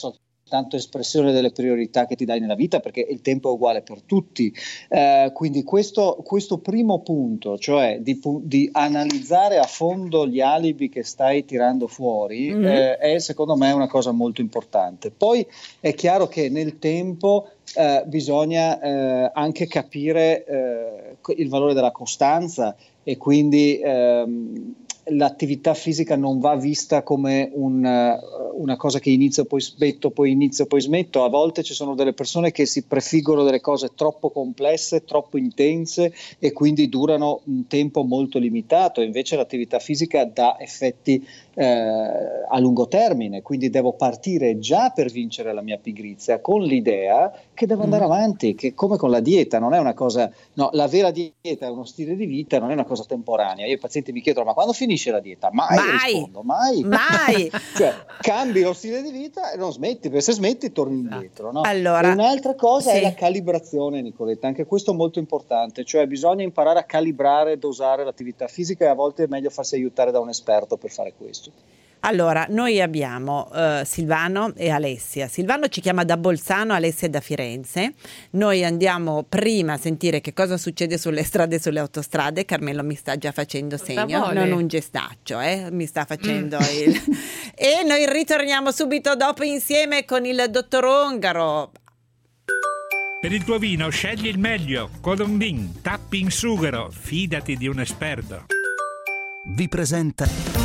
soltanto espressione delle priorità che ti dai nella vita, perché il tempo è uguale per tutti. Eh, quindi questo, questo primo punto, cioè di, di analizzare a fondo gli alibi che stai tirando fuori, mm-hmm. eh, è secondo me una cosa molto importante. Poi è chiaro che nel tempo eh, bisogna eh, anche capire eh, il valore della costanza, e quindi ehm, l'attività fisica non va vista come un, una cosa che inizio poi smetto, poi inizio poi smetto. A volte ci sono delle persone che si prefiggono delle cose troppo complesse, troppo intense, e quindi durano un tempo molto limitato. Invece l'attività fisica dà effetti eh, a lungo termine, quindi devo partire già per vincere la mia pigrizia con l'idea che devo andare avanti, che come con la dieta non è una cosa, no, la vera dieta è uno stile di vita, non è una cosa temporanea. Io i pazienti mi chiedono: ma quando finisce la dieta? Mai, mai. rispondo, mai. Mai. Cioè, cambi lo stile di vita e non smetti, perché se smetti torni indietro, no? Allora, e un'altra cosa sì. è la calibrazione, Nicoletta, anche questo è molto importante, cioè bisogna imparare a calibrare e dosare l'attività fisica, e a volte è meglio farsi aiutare da un esperto per fare questo. Allora, noi abbiamo uh, Silvano e Alessia. Silvano ci chiama da Bolzano, Alessia da Firenze. Noi andiamo prima a sentire che cosa succede sulle strade e sulle autostrade. Carmelo mi sta già facendo segno, non un gestaccio, eh? mi sta facendo mm. il... E noi ritorniamo subito dopo insieme con il dottor Ongaro. Per il tuo vino scegli il meglio. Colombin, tappi in sughero, fidati di un esperto. Vi presenta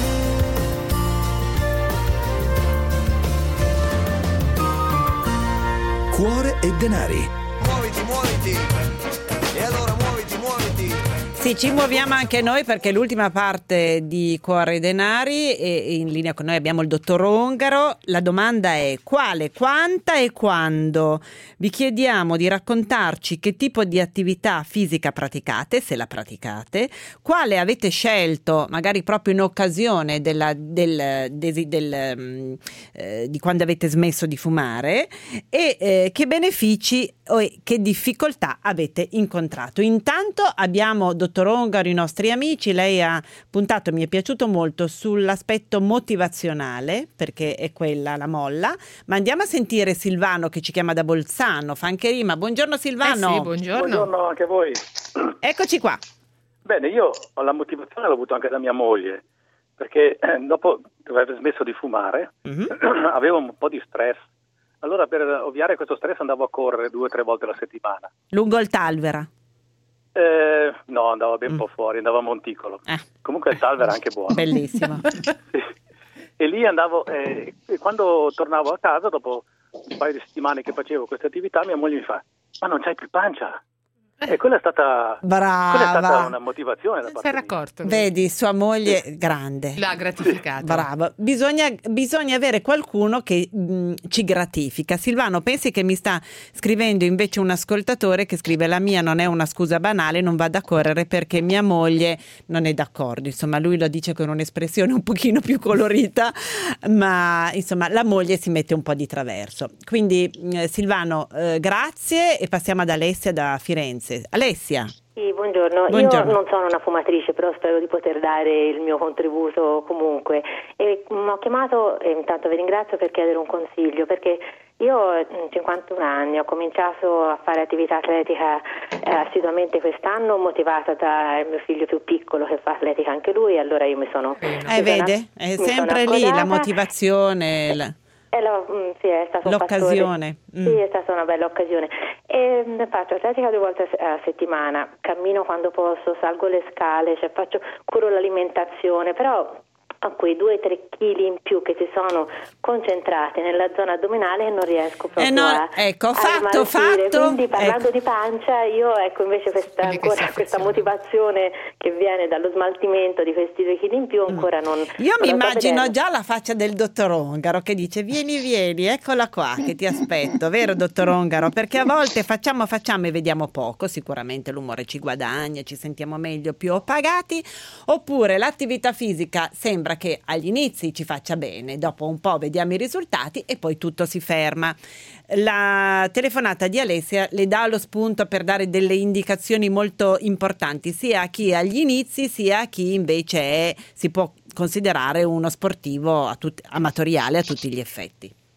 Cuore e denari. Muoviti, muoviti. E allora muoviti, muoviti. Sì, ci muoviamo anche noi, perché l'ultima parte di Cuore e Denari, e in linea con noi abbiamo il dottor Ongaro. La domanda è: quale, quanta e quando? Vi chiediamo di raccontarci che tipo di attività fisica praticate, se la praticate, quale avete scelto magari proprio in occasione della, del, del, del, eh, di quando avete smesso di fumare, e eh, che benefici o che difficoltà avete incontrato. Intanto abbiamo dottor Ongaro, i nostri amici. Lei ha puntato, mi è piaciuto molto, sull'aspetto motivazionale, perché è quella la molla. Ma andiamo a sentire Silvano, che ci chiama da Bolzano, fa anche rima. Buongiorno Silvano. Eh sì, buongiorno. Buongiorno anche a voi. Eccoci qua. Bene, io ho la motivazione, l'ho avuto anche da mia moglie, perché eh, dopo aver smesso di fumare mm-hmm. avevo un po' di stress. Allora, per ovviare questo stress, andavo a correre due o tre volte alla settimana. Lungo il Talvera? Eh, no, andavo ben un mm. po' fuori, andavo a Monticolo. Eh. Comunque il Talvera è anche buono. Bellissimo. Sì. E lì andavo, eh, e quando tornavo a casa, dopo un paio di settimane che facevo queste attività, mia moglie mi fa: ma non c'hai più pancia? E quella è stata, brava. Quella è stata una motivazione da Non parte si era accorto. Vedi, sua moglie grande. L'ha gratificato. Bravo. Bisogna, bisogna avere qualcuno che mh, ci gratifica. Silvano, pensi che mi sta scrivendo invece un ascoltatore che scrive: la mia non è una scusa banale, non vado a correre perché mia moglie non è d'accordo. Insomma, lui lo dice con un'espressione un pochino più colorita, ma insomma la moglie si mette un po' di traverso. Quindi eh, Silvano, eh, grazie, e passiamo ad Alessia da Firenze. Alessia. Sì, buongiorno. Buongiorno. Io non sono una fumatrice, però spero di poter dare il mio contributo comunque. E mi ho chiamato, e intanto vi ringrazio, per chiedere un consiglio, perché io ho cinquantuno anni, ho cominciato a fare attività atletica eh, assiduamente quest'anno, motivata da mio figlio più piccolo che fa atletica anche lui, allora io mi sono... Eh, mi vede? Sono, è sempre lì la motivazione... La... È la, sì, è stato l'occasione. Un fattore, mm. Sì, è stata una bella occasione. E, faccio atletica due volte a settimana, cammino quando posso, salgo le scale, cioè faccio, curo l'alimentazione, però a quei due o tre chili in più che si sono concentrati nella zona addominale e non riesco proprio eh no, a ecco, a fatto, smaltire. fatto. Quindi parlando ecco. di pancia, io ecco invece questa, ancora, questa motivazione che viene dallo smaltimento di questi due chili in più ancora non... Io non mi lo sto immagino vedendo. già la faccia del dottor Ongaro che dice: vieni, vieni, eccola qua che ti aspetto, vero dottor Ongaro? Perché a volte facciamo, facciamo e vediamo poco, sicuramente l'umore ci guadagna, ci sentiamo meglio, più pagati, oppure l'attività fisica sembra che agli inizi ci faccia bene, dopo un po' vediamo i risultati e poi tutto si ferma. La telefonata di Alessia le dà lo spunto per dare delle indicazioni molto importanti, sia a chi è agli inizi sia a chi invece è, si può considerare uno sportivo a tut- amatoriale a tutti gli effetti.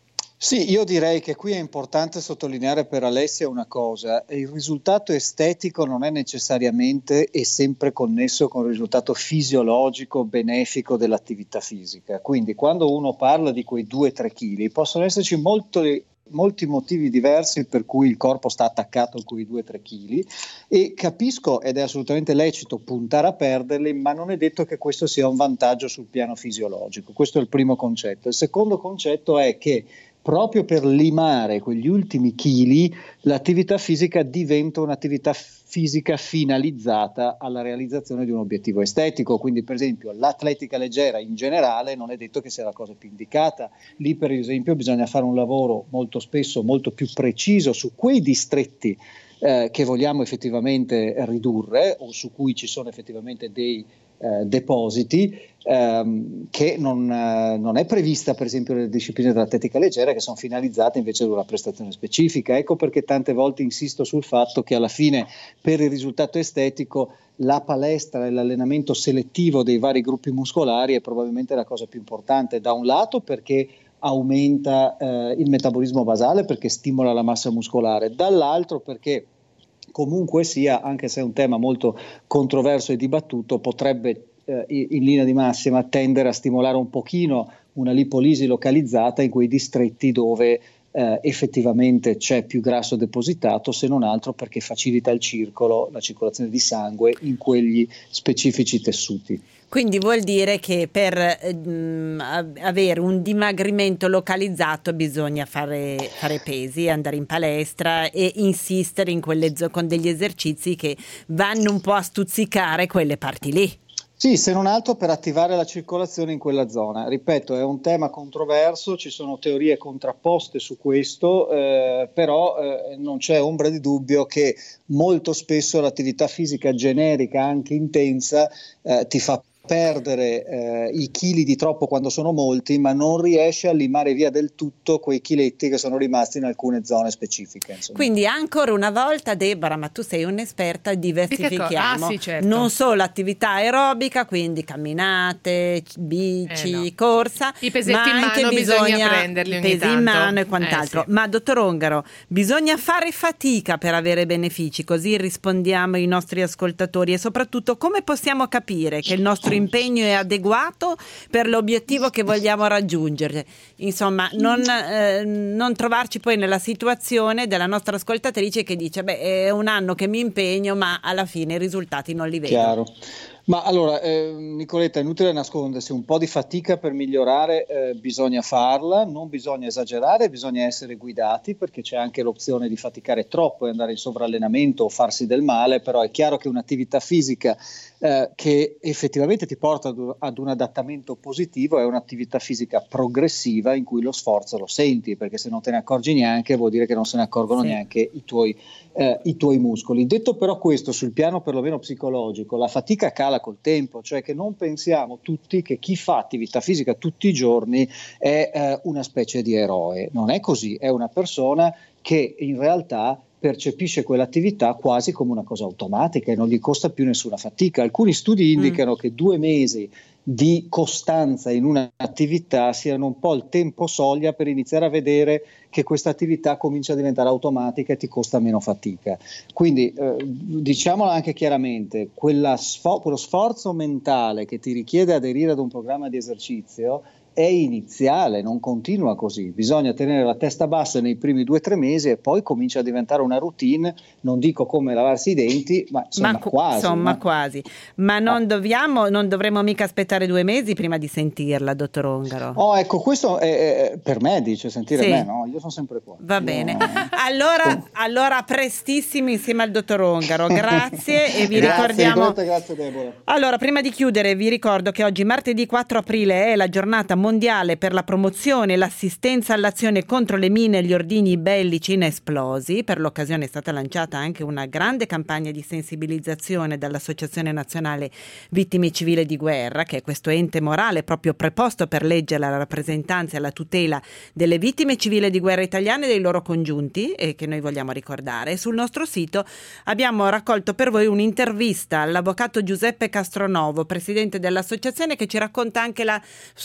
Sì, io direi che qui è importante sottolineare per Alessia una cosa: il risultato estetico non è necessariamente e sempre connesso con il risultato fisiologico benefico dell'attività fisica. Quindi quando uno parla di quei due tre chili possono esserci molto molti motivi diversi per cui il corpo sta attaccato a quei due tre chili, e capisco ed è assolutamente lecito puntare a perderli, ma non è detto che questo sia un vantaggio sul piano fisiologico. Questo è il primo concetto. Il secondo concetto è che proprio per limare quegli ultimi chili l'attività fisica diventa un'attività fisica finalizzata alla realizzazione di un obiettivo estetico. Quindi per esempio l'atletica leggera in generale non è detto che sia la cosa più indicata. Lì per esempio bisogna fare un lavoro molto spesso molto più preciso su quei distretti eh, che vogliamo effettivamente ridurre o su cui ci sono effettivamente dei Eh, depositi ehm, che non, eh, non è prevista per esempio nelle discipline dell'atletica leggera, che sono finalizzate invece ad una prestazione specifica. Ecco perché tante volte insisto sul fatto che alla fine per il risultato estetico la palestra e l'allenamento selettivo dei vari gruppi muscolari è probabilmente la cosa più importante, da un lato perché aumenta eh, il metabolismo basale, perché stimola la massa muscolare, dall'altro perché comunque sia, anche se è un tema molto controverso e dibattuto, potrebbe eh, in linea di massima tendere a stimolare un pochino una lipolisi localizzata in quei distretti dove eh, effettivamente c'è più grasso depositato, se non altro perché facilita il circolo, la circolazione di sangue in quegli specifici tessuti. Quindi vuol dire che per ehm, avere un dimagrimento localizzato bisogna fare, fare pesi, andare in palestra e insistere in quelle zo- con degli esercizi che vanno un po' a stuzzicare quelle parti lì. Sì, se non altro per attivare la circolazione in quella zona. Ripeto, è un tema controverso, ci sono teorie contrapposte su questo, eh, però eh, non c'è ombra di dubbio che molto spesso l'attività fisica generica, anche intensa, eh, ti fa perdere eh, i chili di troppo quando sono molti, ma non riesce a limare via del tutto quei chiletti che sono rimasti in alcune zone specifiche. Insomma. Quindi ancora una volta, Deborah, ma tu sei un'esperta, diversifichiamo. Ah, sì, certo. Non solo attività aerobica, quindi camminate, bici, eh no. corsa, I pesetti ma in anche mano bisogna, bisogna prenderli ogni pesi tanto. in mano e quant'altro. Eh, sì. Ma dottor Ongaro, bisogna fare fatica per avere benefici, così rispondiamo ai nostri ascoltatori, e soprattutto come possiamo capire che il nostro impegno è adeguato per l'obiettivo che vogliamo raggiungere. Insomma, non, eh, non trovarci poi nella situazione della nostra ascoltatrice che dice beh, è un anno che mi impegno ma alla fine i risultati non li vedo. Chiaro. Ma allora, eh, Nicoletta, è inutile nascondersi, un po' di fatica per migliorare eh, bisogna farla, non bisogna esagerare, bisogna essere guidati, perché c'è anche l'opzione di faticare troppo e andare in sovrallenamento o farsi del male, però è chiaro che un'attività fisica eh, che effettivamente ti porta ad un, ad un adattamento positivo è un'attività fisica progressiva in cui lo sforzo lo senti, perché se non te ne accorgi neanche vuol dire che non se ne accorgono sì. neanche i tuoi, eh, i tuoi muscoli. Detto però questo, sul piano perlomeno psicologico, la fatica cala col tempo, cioè che non pensiamo tutti che chi fa attività fisica tutti i giorni è eh, una specie di eroe. Non è così, è una persona che in realtà percepisce quell'attività quasi come una cosa automatica e non gli costa più nessuna fatica. Alcuni studi indicano mm. che due mesi di costanza in un'attività siano un po' il tempo soglia per iniziare a vedere che questa attività comincia a diventare automatica e ti costa meno fatica. Quindi eh, diciamolo anche chiaramente, quella sfo- quello sforzo mentale che ti richiede aderire ad un programma di esercizio è iniziale, non continua così, bisogna tenere la testa bassa nei primi due o tre mesi e poi comincia a diventare una routine, non dico come lavarsi i denti, ma insomma ma, quasi. Insomma no? quasi, ma non dobbiamo, non dovremmo mica aspettare due mesi prima di sentirla, dottor Ongaro. Oh, ecco, questo è, è per me, dice, sentire sì. me, no? Io sono sempre qua. Va Io... bene, allora, allora prestissimo insieme al dottor Ongaro, grazie e vi grazie, ricordiamo... Nicoletta, grazie Deborah. Allora, prima di chiudere vi ricordo che oggi martedì quattro aprile è la giornata mondiale per la promozione e l'assistenza all'azione contro le mine e gli ordigni bellici inesplosi. Per l'occasione è stata lanciata anche una grande campagna di sensibilizzazione dall'Associazione Nazionale Vittime Civili di Guerra, che è questo ente morale proprio preposto per legge alla rappresentanza e alla tutela delle vittime civili di guerra italiane e dei loro congiunti, e che noi vogliamo ricordare. Sul nostro sito abbiamo raccolto per voi un'intervista all'avvocato Giuseppe Castronovo, presidente dell'associazione, che ci racconta anche la sua storia.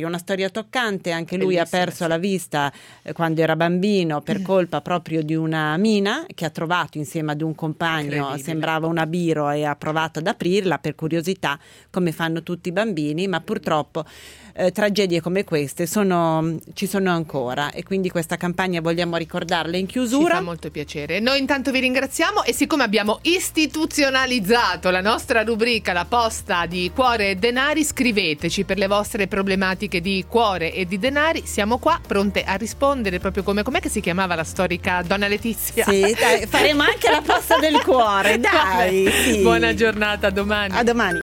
storia, una storia toccante. Anche lui Bellissima, ha perso sì. la vista eh, quando era bambino per colpa proprio di una mina che ha trovato insieme ad un compagno, sembrava una biro, e ha provato ad aprirla per curiosità, come fanno tutti i bambini, ma purtroppo eh, tragedie come queste sono, ci sono ancora, e quindi questa campagna vogliamo ricordarle in chiusura. Ci fa molto piacere. Noi intanto vi ringraziamo, e siccome abbiamo istituzionalizzato la nostra rubrica La posta di cuore e denari, scriveteci per le vostre problematiche di cuore e di denari, siamo qua pronte a rispondere, proprio come com'è che si chiamava la storica Donna Letizia? Sì, dai, faremo anche la posta del cuore, dai. Sì. Buona giornata, a domani. A domani.